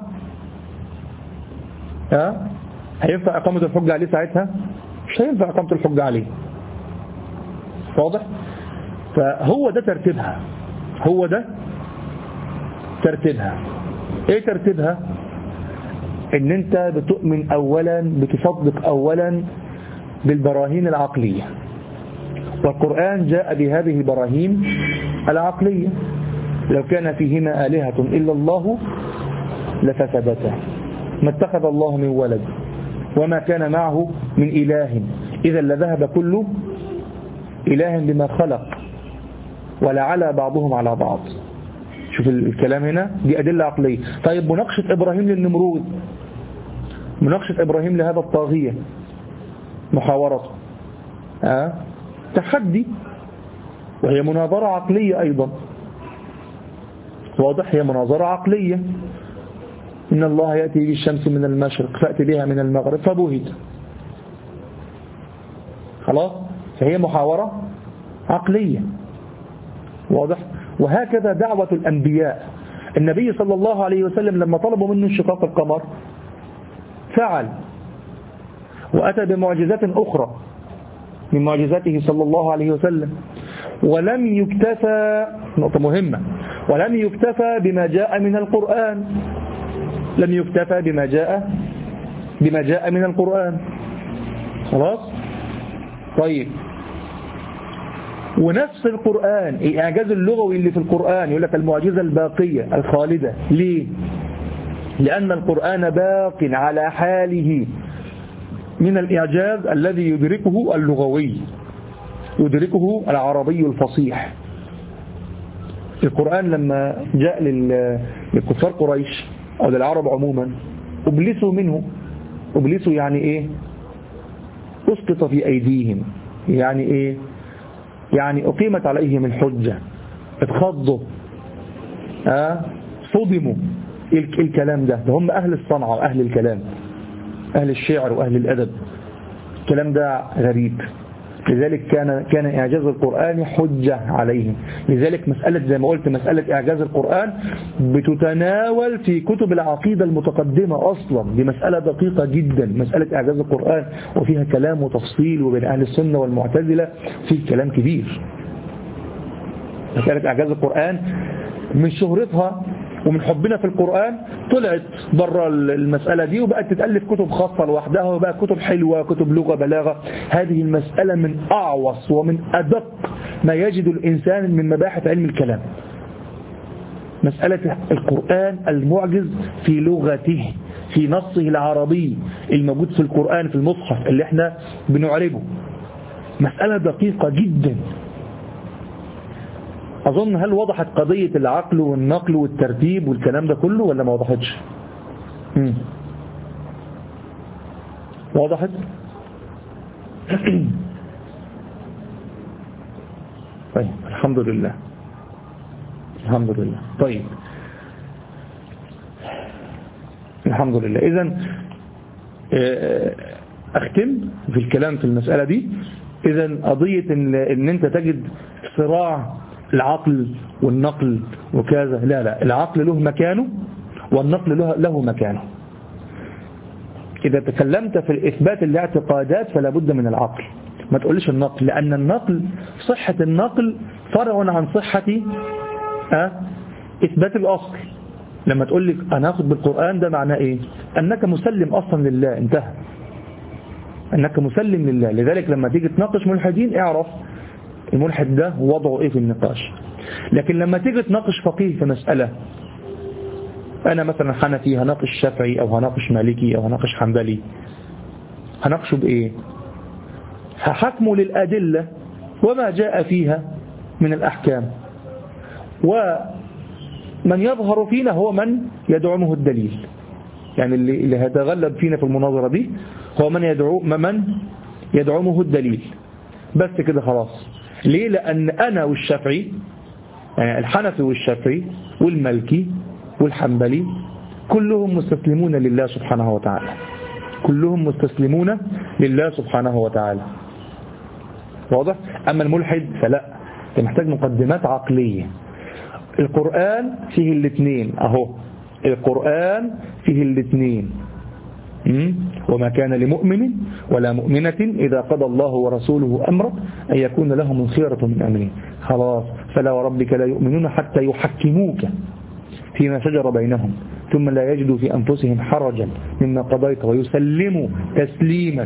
ها؟ هينفع اقامة الحجة عليه ساعتها؟ مش هينفع اقامة الحجة عليه. واضح؟ فهو ده ترتيبها، هو ده ترتيبها. ايه ترتيبها؟ ان انت بتؤمن اولا، بتصدق اولا بالبراهين العقلية، والقرآن جاء بهذه البراهين العقلية. لو كان فيهما آلهة إلا الله لفسدتا، ما اتخذ الله من ولد وما كان معه من إله إذا لذهب كل إله بما خلق ولعلى بعضهم على بعض. شوف الكلام هنا، دي أدلة عقلية. طيب مناقشة إبراهيم للنمرود، مناقشة إبراهيم لهذا الطاغية، محاورته أه؟ تحدي، وهي مناظرة عقلية أيضا. واضح؟ هي مناظرة عقلية. إن الله يأتي بالشمس من المشرق فأتي بها من المغرب فبهت. خلاص؟ فهي محاورة عقلية. واضح؟ وهكذا دعوة الأنبياء. النبي صلى الله عليه وسلم لما طلبوا منه انشقاق القمر فعل، وأتى بمعجزات أخرى من معجزاته صلى الله عليه وسلم. ولم يكتفى، نقطة مهمة، ولم يكتفى بما جاء من القرآن، لم يكتفى بما جاء بما جاء من القرآن. خلاص؟ طيب، ونفس القرآن الإعجاز اللغوي اللي في القرآن يقول لك المعجزة الباقية الخالدة. ليه؟ لأن القرآن باق على حاله من الإعجاز الذي يدركه اللغوي، يدركه العربي الفصيح. القرآن لما جاء للكفار قريش أو للعرب عموما أبلسوا منه. أبلسوا يعني إيه؟ أسقط في أيديهم. يعني إيه؟ يعني أقيمت عليهم الحجة، اتخضوا، أه؟ صدموا. الكلام ده ده هم أهل الصنعة وأهل الكلام، أهل الشعر وأهل الأدب. الكلام ده غريب. لذلك كان كان إعجاز القرآن حجة عليهم. لذلك مسألة زي ما قلت، مسألة إعجاز القرآن بتتناول في كتب العقيدة المتقدمة أصلا. دي مسألة دقيقة جدا، مسألة إعجاز القرآن، وفيها كلام وتفصيل، وبين أهل السنة والمعتزلة فيه كلام كبير. مسألة إعجاز القرآن من شهرتها ومن حبنا في القرآن طلعت بره المسألة دي وبقت تتألف كتب خاصة لوحدها، وبقى كتب حلوة، كتب لغة، بلاغة. هذه المسألة من أعوص ومن أدق ما يجد الإنسان من مباحث علم الكلام. مسألة القرآن المعجز في لغته، في نصه العربي الموجود في القرآن في المصحف اللي احنا بنعربه. مسألة دقيقة جدا. أظن هل وضحت قضية العقل والنقل والترتيب والكلام ده كله ولا ما وضحتش؟ مم. وضحت؟ طيب الحمد لله الحمد لله. طيب الحمد لله. إذن أختم في الكلام في المسألة دي. إذن قضية إن, إن أنت تجد صراع العقل والنقل وكذا، لا لا، العقل له مكانه والنقل له, له مكانه. إذا تكلمت في إثبات الاعتقادات فلا بد من العقل، ما تقولش النقل، لأن النقل صحة النقل فرع عن صحة أه؟ إثبات الأصل. لما تقول لك أنا أخذ بالقرآن ده معناه إيه؟ أنك مسلم أصلا لله، انتهى، أنك مسلم لله. لذلك لما تيجي تناقش ملحدين اعرف الملحد ده وضعه إيه في النقاش. لكن لما تيجي تناقش فقيه في مسألة، أنا مثلا حنفي هناقش شافعي أو هناقش مالكي أو هناقش حنبلي، هناقشه بإيه؟ هحكمه للأدلة وما جاء فيها من الأحكام، ومن يظهر فينا هو من يدعمه الدليل. يعني اللي, اللي هيتغلب فينا في المناظرة دي هو من يدعو من يدعمه الدليل، بس كده خلاص. ليه؟ لأن أنا والشافعي، يعني الحنفي والشافعي والمالكي والحنبلي كلهم مستسلمون لله سبحانه وتعالى، كلهم مستسلمون لله سبحانه وتعالى. واضح؟ أما الملحد فلا، انت محتاج مقدمات عقلية. القرآن فيه الاثنين اهو، القرآن فيه الاثنين، وما كان لمؤمن ولا مؤمنة إذا قضى الله ورسوله أمرا أن يكون لهم الخيرة من أمرهم. خلاص، فلا وربك لا يؤمنون حتى يحكموك فيما شجر بينهم ثم لا يجدوا في أنفسهم حرجا مما قضيت ويسلموا تسليما.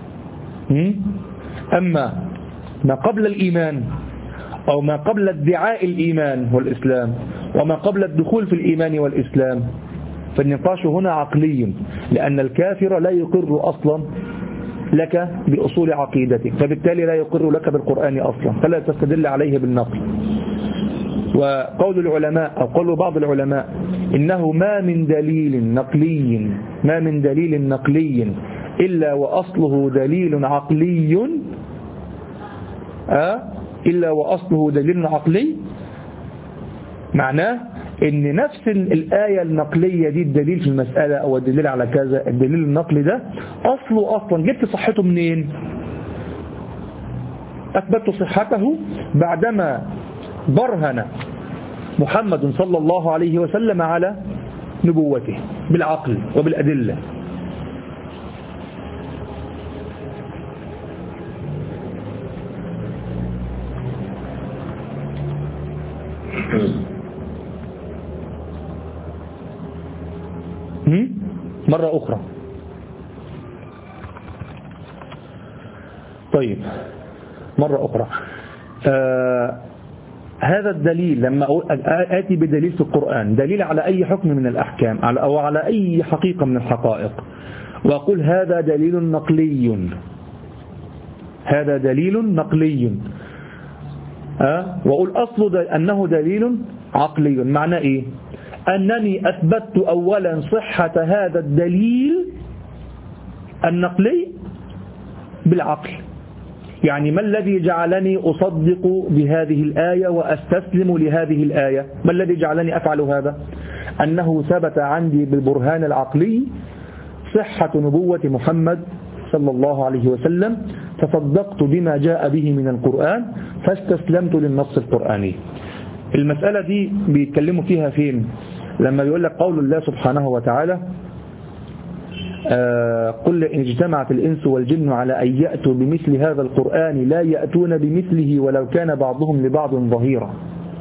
أما ما قبل الإيمان أو ما قبل ادعاء الإيمان والإسلام وما قبل الدخول في الإيمان والإسلام فالنقاش هنا عقلي، لأن الكافر لا يقر أصلا لك بأصول عقيدتك، فبالتالي لا يقر لك بالقرآن أصلا، فلا تستدل عليه بالنقل. وقول العلماء أو قول بعض العلماء إنه ما من دليل نقلي ما من دليل نقلي إلا وأصله دليل عقلي أه؟ إلا وأصله دليل عقلي، معناه ان نفس الآية النقلية دي الدليل في المسألة او الدليل على كذا، الدليل النقلي ده اصله اصلا جبت صحته منين؟ اثبت صحته بعدما برهن محمد صلى الله عليه وسلم على نبوته بالعقل وبالأدلة. مرة أخرى. طيب مرة أخرى آه هذا الدليل لما آتي بدليل في القرآن، دليل على أي حكم من الأحكام أو على أي حقيقة من الحقائق، وأقول هذا دليل نقلي، هذا دليل نقلي أه؟ وأقول أصل دل أنه دليل عقلي. معنى إيه؟ أنني أثبتت أولا صحة هذا الدليل النقلي بالعقل. يعني ما الذي جعلني أصدق بهذه الآية وأستسلم لهذه الآية؟ ما الذي جعلني أفعل هذا؟ أنه ثبت عندي بالبرهان العقلي صحة نبوة محمد صلى الله عليه وسلم، فصدقت بما جاء به من القرآن فاستسلمت للنص القرآني. المسألة دي بيتكلموا فيها فين؟ لما بيقول لك قول الله سبحانه وتعالى آه قل إن اجتمعت الإنس والجن على أن يأتوا بمثل هذا القرآن لا يأتون بمثله ولو كان بعضهم لبعض ظهيرا.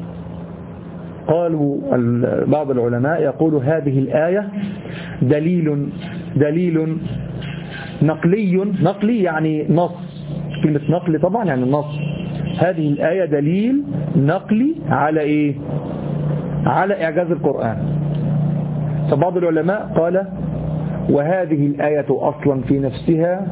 قالوا بعض العلماء يقول هذه الآية دليل دليل نقلي، نقلي يعني نص، كلمة نقل طبعا يعني نص. هذه الآية دليل نقلي على إيه؟ على إعجاز القرآن. فبعض العلماء قال وهذه الآية أصلا في نفسها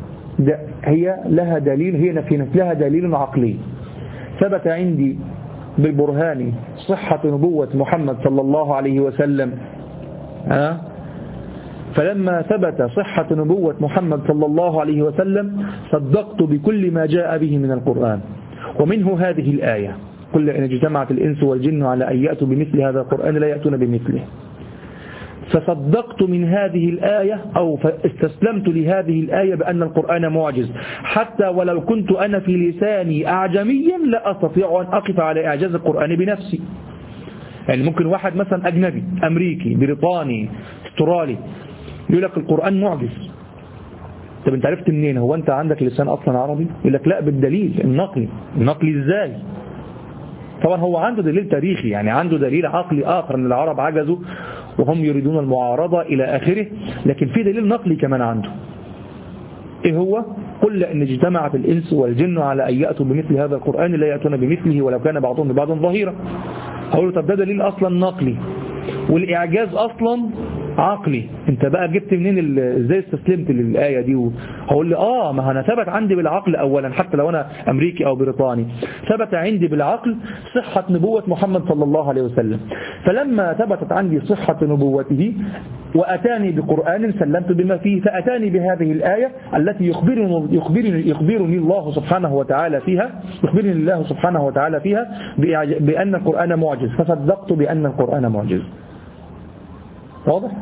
هي لها دليل، هي في نفسها دليل عقلي. ثبت عندي بالبرهان صحة نبوة محمد صلى الله عليه وسلم، ها فلما ثبت صحة نبوة محمد صلى الله عليه وسلم صدقت بكل ما جاء به من القرآن، ومنه هذه الآية: قل إن اجتمعت الإنس والجن على أن يأتوا بمثل هذا القرآن لا يأتون بمثله. فصدقت من هذه الآية أو استسلمت لهذه الآية بأن القرآن معجز، حتى ولو كنت أنا في لساني أعجميا لا أستطيع أن أقف على إعجاز القرآن بنفسي. يعني ممكن واحد مثلا أجنبي أمريكي بريطاني استرالي يقول لك القرآن معجز. طب انت عرفت منين؟ هو انت عندك لسان اصلا عربي؟ يقول لك لا بالدليل النقلي. النقلي ازاي؟ طبعا هو عنده دليل تاريخي، يعني عنده دليل عقلي اخر ان العرب عجزوا وهم يريدون المعارضة الى اخره، لكن في دليل نقلي كمان عنده. ايه هو؟ قل ان اجتمعت الانس والجن على ان ياتوا بمثل هذا القرآن لا ياتون بمثله ولو كان بعضهم لبعض ظهيرا. هقول له طب ده دليل اصلا نقلي والاعجاز اصلا عقلي، انت بقى جبت منين ازاي استسلمت للآية دي؟ هقول لي اه ما انا ثبت عندي بالعقل اولا، حتى لو انا امريكي او بريطاني ثبت عندي بالعقل صحة نبوة محمد صلى الله عليه وسلم. فلما ثبتت عندي صحة نبوته واتاني بقرآن سلمت بما فيه، فاتاني بهذه الآية التي يخبرني يخبرني يخبرني الله سبحانه وتعالى فيها يخبرني الله سبحانه وتعالى فيها بأن القرآن معجز، فصدقت بأن القرآن معجز. واضح؟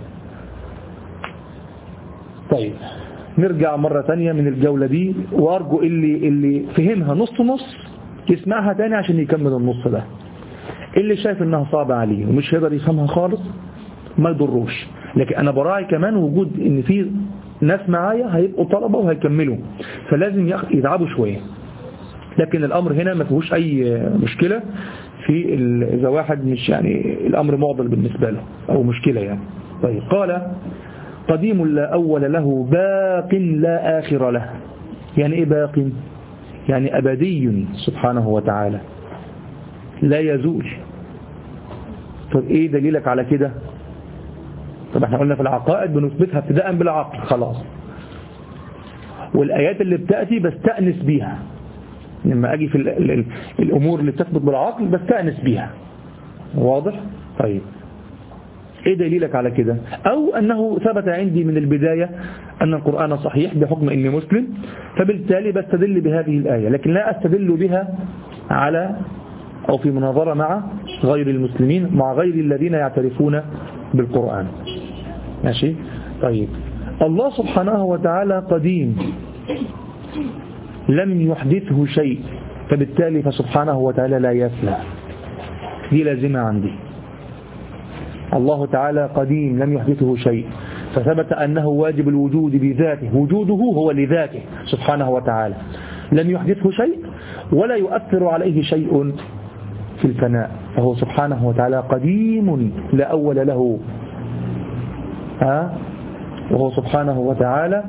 طيب نرجع مرة تانية من الجولة دي، وارجو اللي اللي فهمها نص نص يسمعها تاني عشان يكمل النص ده. اللي شايف انها صعبة عليه ومش هيقدر يفهمها خالص ما يضروش، لكن انا براعي كمان وجود ان في ناس معايا هيبقوا طلبة وهيكملوا، فلازم يتعبوا شوية. لكن الامر هنا ما فيهوش اي مشكلة في إذا واحد مش يعني الأمر معضل بالنسبة له أو مشكلة يعني. طيب قال قديم لا أول له باق لا آخر له. يعني إيه باق؟ يعني أبدي سبحانه وتعالى لا يزول. طب إيه دليلك على كده؟ طب احنا قلنا في العقائد بنثبتها ابتداء بالعقل خلاص، والآيات اللي بتأتي بستأنس بيها لما أجي في الأمور اللي بتثبت بالعقل بستأنس بيها. واضح؟ طيب إيه دليلك على كده؟ أو أنه ثبت عندي من البداية أن القرآن صحيح بحكم أني مسلم، فبالتالي بستدل بهذه الآية، لكن لا أستدل بها على أو في مناظرة مع غير المسلمين، مع غير الذين يعترفون بالقرآن. ماشي؟ طيب الله سبحانه وتعالى قديم لم يحدثه شيء، فبالتالي فسبحانه وتعالى لا يفنى. دي لازمة عندي. الله تعالى قديم لم يحدثه شيء، فثبت أنه واجب الوجود بذاته، وجوده هو لذاته سبحانه وتعالى، لم يحدثه شيء ولا يؤثر عليه شيء في الفناء، فهو سبحانه وتعالى قديم لا أول له، ها وهو سبحانه وتعالى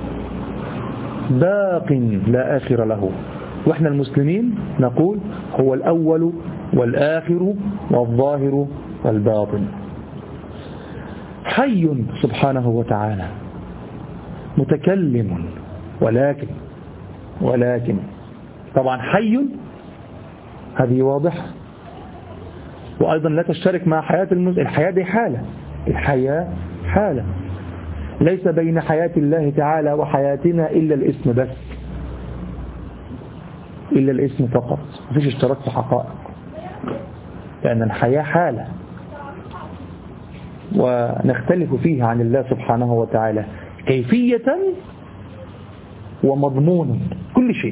باق لا آخر له. وإحنا المسلمين نقول هو الأول والآخر والظاهر والباطن. حي سبحانه وتعالى متكلم، ولكن ولكن طبعا حي هذه واضح، وأيضا لا تشترك مع حياة المسلم. الحياة دي حالة، الحياة حالة، ليس بين حياة الله تعالى وحياتنا إلا الاسم بس، إلا الاسم فقط، مفيش اشتراك في حقائق، لأن الحياة حالة ونختلف فيها عن الله سبحانه وتعالى كيفية ومضمون كل شيء.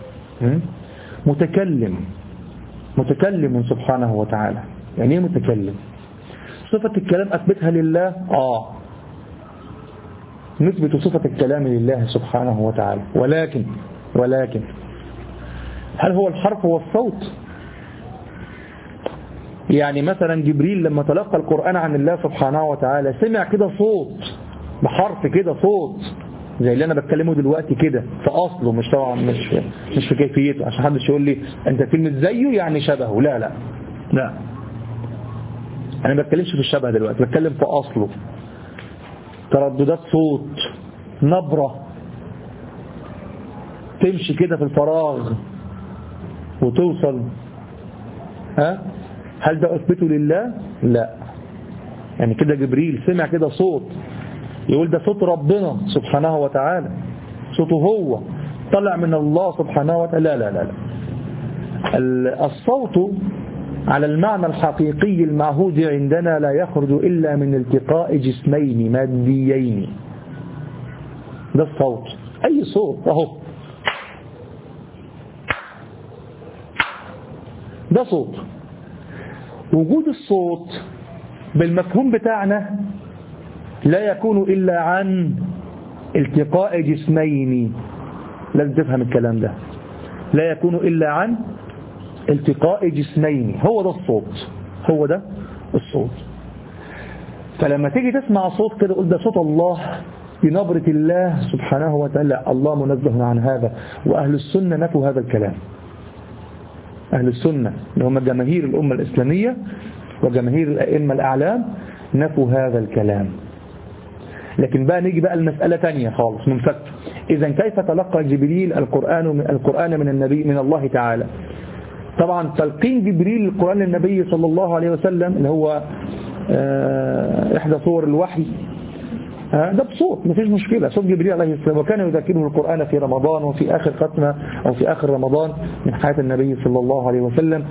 متكلم، متكلم سبحانه وتعالى. يعني ايه متكلم؟ صفة الكلام أثبتها لله، آه نثبت صفة الكلام لله سبحانه وتعالى، ولكن ولكن هل هو الحرف والصوت؟ يعني مثلا جبريل لما تلقى القرآن عن الله سبحانه وتعالى سمع كده صوت بحرف كده صوت زي اللي أنا بتكلمه دلوقتي كده في أصله، مش طبعا مش مش في كيفيته، عشان حدش يقول لي أنت كلمة زيه يعني شبهه، لا لا لا، أنا ما بتكلمش في الشبه دلوقتي، بتكلم في أصله. ترددات صوت، نبرة تمشي كده في الفراغ وتوصل ها؟ هل ده أثبته لله؟ لا. يعني كده جبريل سمع كده صوت يقول ده صوت ربنا سبحانه وتعالى، صوته هو طلع من الله سبحانه وتعالى؟ لا لا لا, لا. الصوت على المعنى الحقيقي المعهود عندنا لا يخرج إلا من التقاء جسمين ماديين. ده الصوت، أي صوت أهو، ده صوت. وجود الصوت بالمفهوم بتاعنا لا يكون إلا عن التقاء جسمين. لازم تفهم الكلام ده، لا يكون إلا عن التقاء جسمين. هو ده الصوت، هو ده الصوت. فلما تيجي تسمع صوت كده قل ده صوت الله بنبرة الله سبحانه وتعالى، الله منزه عن هذا. وأهل السنة نفوا هذا الكلام. أهل السنة اللي هم جماهير الأمة الإسلامية وجماهير الأئمة الأعلام نفوا هذا الكلام. لكن بقى نيجي بقى المسألة تانية خالص منفك. إذا كيف تلقى جبريل القرآن القرآن من النبي من الله تعالى؟ طبعا تلقين جبريل القرآن للنبي صلى الله عليه وسلم اللي هو إحدى صور الوحي ده بصوت، مفيش مشكلة، صوت جبريل عليه السلام. وكان يذكره القرآن في رمضان وفي آخر ختمة أو في آخر رمضان من حياة النبي صلى الله عليه وسلم.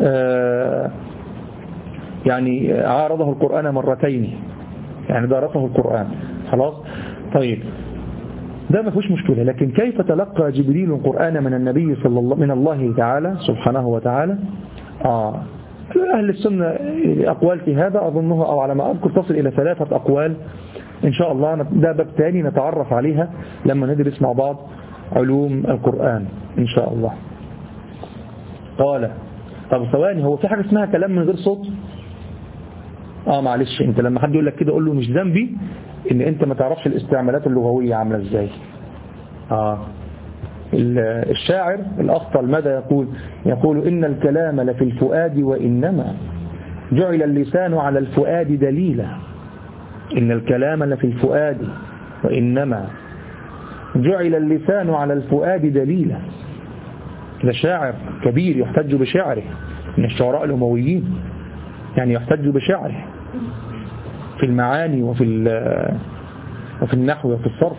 يعني عارضه القرآن مرتين، يعني دارسه القرآن خلاص. طيب ده ما فيش مشكلة. لكن كيف تلقى جبريل القرآن من النبي صلى الله من الله تعالى سبحانه وتعالى؟ آه أهل السنة أقوال في هذا أظنها أو على ما أذكر تصل إلى ثلاثة أقوال إن شاء الله. ده باب تاني نتعرف عليها لما ندرس مع بعض علوم القرآن إن شاء الله. قال طب ثواني، هو في حاجة اسمها كلام من غير صوت؟ آه معلش، أنت لما حد يقول لك كده قول له مش ذنبي إن أنت ما تعرفش الاستعمالات اللغوية عاملة إزاي. آه الشاعر الأخطل ماذا يقول؟ يقول إن الكلام لفي الفؤاد وإنما جعل اللسان على الفؤاد دليلا. إن الكلام لفي الفؤاد وإنما جعل اللسان على الفؤاد دليلا. ده شاعر كبير يحتج بشعره من الشعراء الأمويين، يعني يحتج بشعره في المعاني وفي وفي النحو وفي الصرف.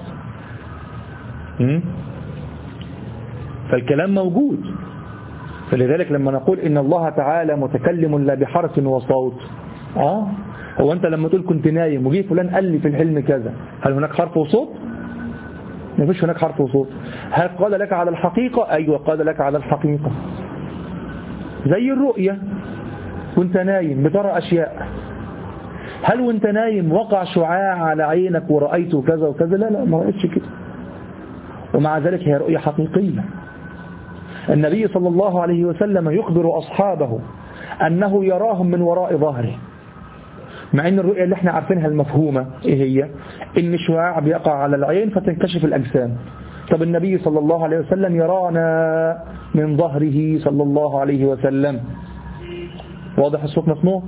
فالكلام موجود. فلذلك لما نقول إن الله تعالى متكلم لا بحرف وصوت، آه هو أنت لما تقول كنت نايم وجي فلان قال لي في الحلم كذا، هل هناك حرف وصوت؟ ما فيش هناك حرف وصوت. هل قال لك على الحقيقة؟ أيوة قال لك على الحقيقة. زي الرؤية، وانت نايم بترى أشياء، هل وانت نايم وقع شعاع على عينك ورأيت كذا وكذا؟ لا لا ما رأيتش كده. ومع ذلك هي رؤية حقيقية. النبي صلى الله عليه وسلم يخبر أصحابه أنه يراهم من وراء ظهره، مع أن الرؤية اللي احنا عارفينها المفهومة إيه هي؟ إن شعاع بيقع على العين فتنكشف الأجسام. طب النبي صلى الله عليه وسلم يرانا من ظهره صلى الله عليه وسلم. واضح الصوت مسموع؟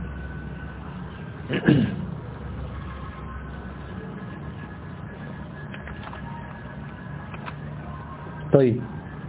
طيب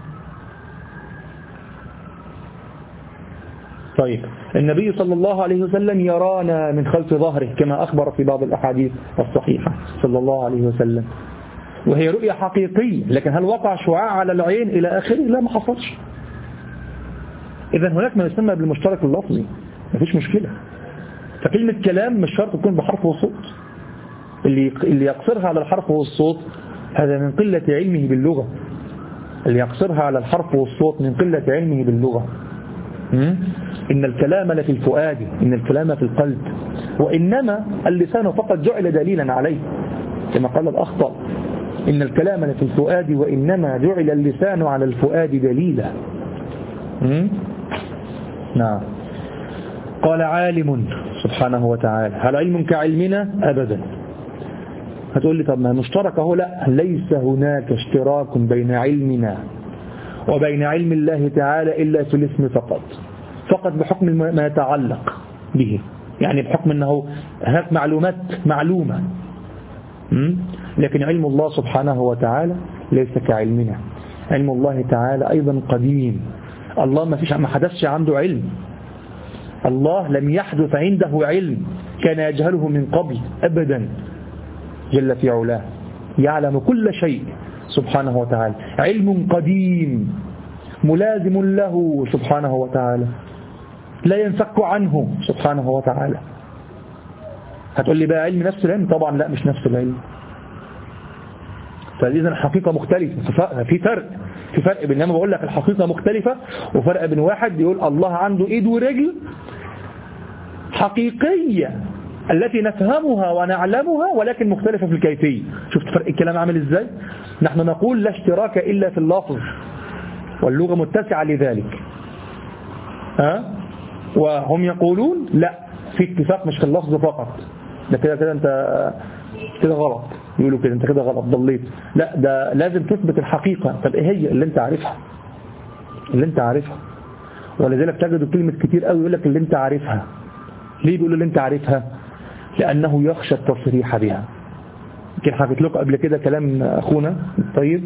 طيب النبي صلى الله عليه وسلم يرانا من خلف ظهره كما أخبر في بعض الأحاديث الصحيحة صلى الله عليه وسلم، وهي رؤية حقيقية. لكن هل وقع شعاع على العين إلى آخره؟ لا ما حصلش. إذا هناك ما يسمى بالمشترك اللفظي، ما فيش مشكلة. فكلمة كلام مش شرط تكون بحرف وصوت. اللي اللي يقصرها على الحرف والصوت هذا من قلة علمه باللغة. اللي يقصرها على الحرف والصوت من قلة علمه باللغة. إن الكلام لفي الفؤاد، إن الكلام في القلب، وإنما اللسان فقط جعل دليلا عليه كما قال الأخطأ. إن الكلام لفي الفؤاد وإنما جعل اللسان على الفؤاد دليلا. نعم. قال عالم سبحانه وتعالى. هل علم كعلمنا؟ أبدا. هتقول لي طب ما مشترك اهو. لا، ليس هناك اشتراك بين علمنا وبين علم الله تعالى إلا في الاسم فقط، فقط بحكم ما يتعلق به، يعني بحكم أنه هناك معلومات معلومة. لكن علم الله سبحانه وتعالى ليس كعلمنا. علم الله تعالى أيضا قديم. الله ما فيش ما حدثش عنده علم، الله لم يحدث عنده علم كان يجهله من قبل أبدا، جل في علاه، يعلم كل شيء سبحانه وتعالى، علم قديم ملازم له سبحانه وتعالى، لا ينفك عنه سبحانه وتعالى. هتقول لي بقى علم نفس العلم؟ طبعا لا، مش نفس العلم. فإذا الحقيقة مختلفة، في فرق في فرق بين لما بقول لك الحقيقة مختلفة، وفرق بين واحد يقول الله عنده ايد ورجل حقيقية التي نفهمها ونعلمها ولكن مختلفة في الكيفية. شفت فرق الكلام عامل ازاي؟ نحن نقول لا اشتراك إلا في اللفظ، واللغة متسعة لذلك، ها؟ وهم يقولون لا، في اتفاق مش في اللفظ فقط. ده كده كده انت كده غلط، يقولوا كده انت كده غلط ضليت. لا، ده لازم تثبت الحقيقة. طب ايه هي اللي انت عارفها؟ اللي انت عارفها. ولذلك تجد كلمة كتير قوي يقول لك اللي انت عارفها. ليه بيقولوا اللي انت عارفها؟ لأنه يخشى التصريح بها. يمكن حكيت لكم قبل كده كلام أخونا طيب،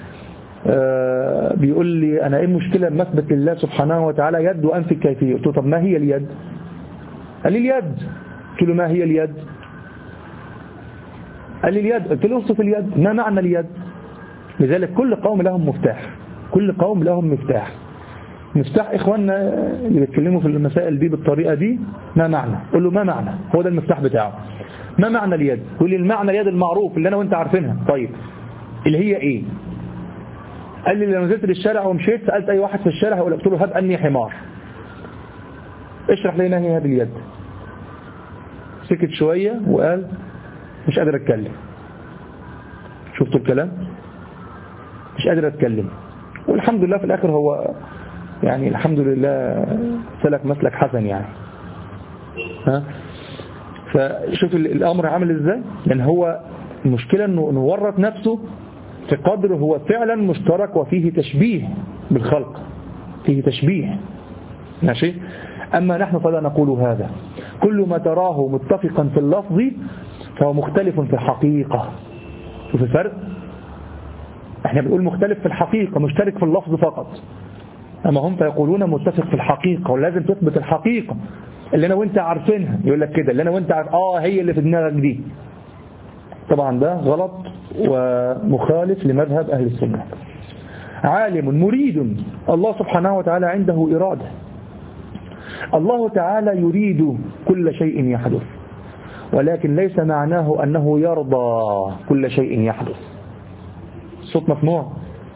آه بيقول لي أنا إيه المشكلة لما أثبت لله سبحانه وتعالى يد وأنفي الكيفية؟ قلت له طب ما هي اليد؟ قال لي اليد. قلت له ما هي اليد؟ قال لي اليد. قلت له اوصف اليد، ما معنى اليد؟ لذلك كل قوم لهم مفتاح، كل قوم لهم مفتاح. مفتاح إخواننا اللي بيتكلموا في المسائل دي بالطريقة دي، ما معنى؟ قل له ما معنى، هو ده المفتاح بتاعه. ما معنى اليد؟ قل لي المعنى اليد المعروف اللي أنا وانت عارفينها. طيب اللي هي إيه؟ قال لي لما نزلت للشارع ومشيت سألت أي واحد في الشارع هقول قلت له هب أني حمار، اشرح لي ما هي هذه اليد. سكت شوية وقال مش قادر أتكلم. شفتوا الكلام؟ مش قادر أتكلم. والحمد لله في الآخر هو يعني الحمد لله سلك مسلك حسن يعني. ها؟ فشوف الأمر عامل إزاي؟ لأن هو المشكلة أنه نورط نفسه في قدر هو فعلا مشترك وفيه تشبيه بالخلق، فيه تشبيه ماشي. أما نحن فلا نقول هذا. كل ما تراه متفقا في اللفظ فهو مختلف في الحقيقة. شوف الفرق؟ احنا بنقول مختلف في الحقيقة، مشترك في اللفظ فقط. أما هم فيقولون متفق في الحقيقة، ولازم تثبت الحقيقة اللي أنا وانت عارفينها. يقول لك كده اللي أنا وانت عارف آه هي اللي في دماغك دي. طبعا ده غلط ومخالف لمذهب أهل السنة. عالم مريد، الله سبحانه وتعالى عنده إرادة. الله تعالى يريد كل شيء يحدث، ولكن ليس معناه أنه يرضى كل شيء يحدث. صوت مسموع.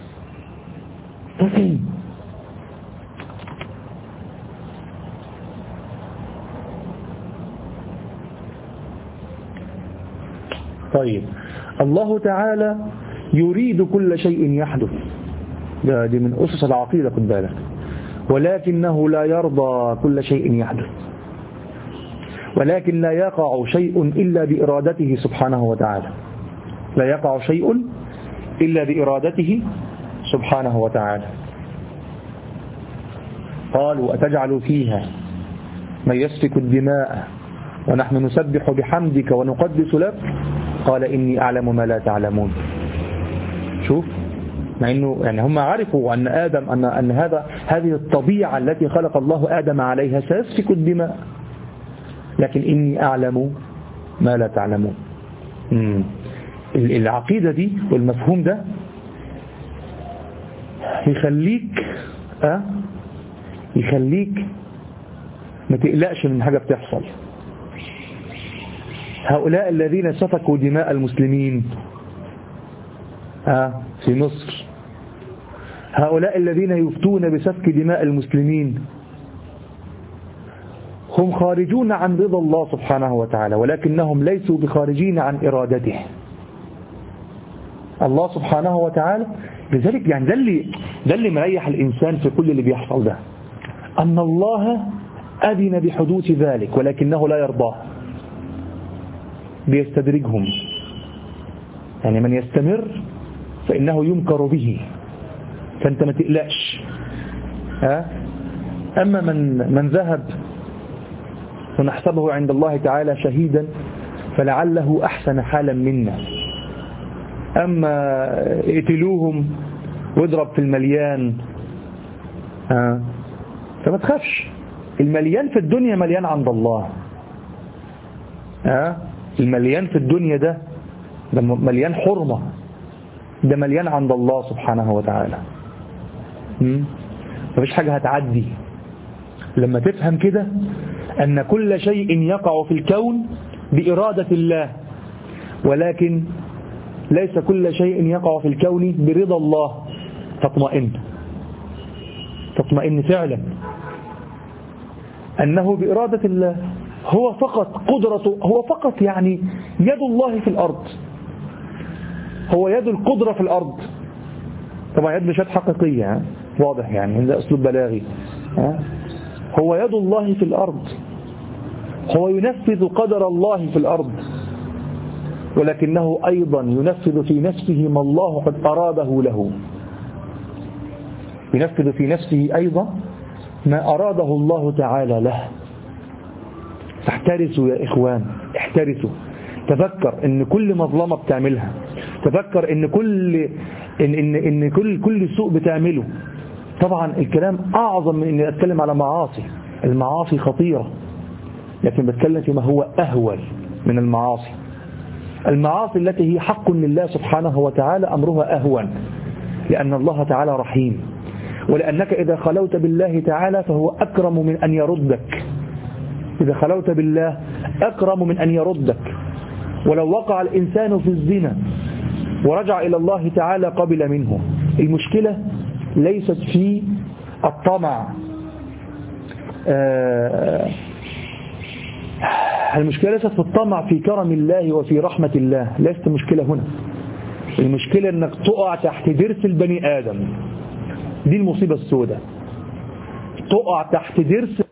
طيب الله تعالى يريد كل شيء يحدث، ده دي من أسس العقيدة خد بالك، ولكنه لا يرضى كل شيء يحدث، ولكن لا يقع شيء إلا بإرادته سبحانه وتعالى. لا يقع شيء إلا بإرادته سبحانه وتعالى. قالوا أتجعل فيها من يسفك الدماء ونحن نسبح بحمدك ونقدس لك قال إني أعلم ما لا تعلمون. شوف، مع إنه يعني هم عرفوا أن آدم أن أن هذا هذه الطبيعة التي خلق الله آدم عليها سيسفك الدماء، لكن إني أعلم ما لا تعلمون. مم. العقيدة دي والمفهوم ده يخليك أه يخليك ما تقلقش من حاجة بتحصل. هؤلاء الذين سفكوا دماء المسلمين أه في مصر، هؤلاء الذين يفتون بسفك دماء المسلمين هم خارجون عن رضا الله سبحانه وتعالى، ولكنهم ليسوا بخارجين عن إرادته الله سبحانه وتعالى. لذلك يعني ده اللي ده اللي مريح الإنسان في كل اللي بيحصل ده، أن الله أذن بحدوث ذلك ولكنه لا يرضاه، بيستدرجهم. يعني من يستمر فإنه يمكر به، فأنت ما تقلقش. ها؟ أما من من ذهب ونحسبه عند الله تعالى شهيدا فلعله أحسن حالا منا. أما اقتلوهم واضرب في المليان، ها؟ فما تخافش، المليان في الدنيا مليان عند الله. ها المليان في الدنيا ده ده مليان حرمة، ده مليان عند الله سبحانه وتعالى. مفيش حاجة هتعدي لما تفهم كده أن كل شيء يقع في الكون بإرادة الله، ولكن ليس كل شيء يقع في الكون برضا الله. تطمئن تطمئن فعلا أنه بإرادة الله، هو فقط قدرته، هو فقط يعني يد الله في الأرض، هو يد القدرة في الأرض. طبعا يد مش يد حقيقية، واضح يعني ده أسلوب بلاغي. هو يد الله في الأرض، هو ينفذ قدر الله في الأرض، ولكنه أيضا ينفذ في نفسه ما الله قد أراده له. ينفذ في نفسه أيضا ما أراده الله تعالى له. فاحترسوا يا إخوان، احترسوا. تذكر ان كل مظلمة بتعملها، تذكر ان كل ان ان, إن كل كل سوء بتعمله. طبعا الكلام اعظم من اني اتكلم على معاصي، المعاصي خطيرة، لكن بتكلم فيما هو اهول من المعاصي. المعاصي التي هي حق لله سبحانه وتعالى امرها اهون، لان الله تعالى رحيم، ولانك اذا خلوت بالله تعالى فهو اكرم من ان يردك. إذا خلوت بالله أكرم من أن يردك. ولو وقع الإنسان في الزنا ورجع إلى الله تعالى قبل منه. المشكلة ليست في الطمع، المشكلة ليست في الطمع في كرم الله وفي رحمة الله، ليست المشكلة هنا. المشكلة أنك تقع تحت درس البني آدم، دي المصيبة السوداء. تقع تحت درس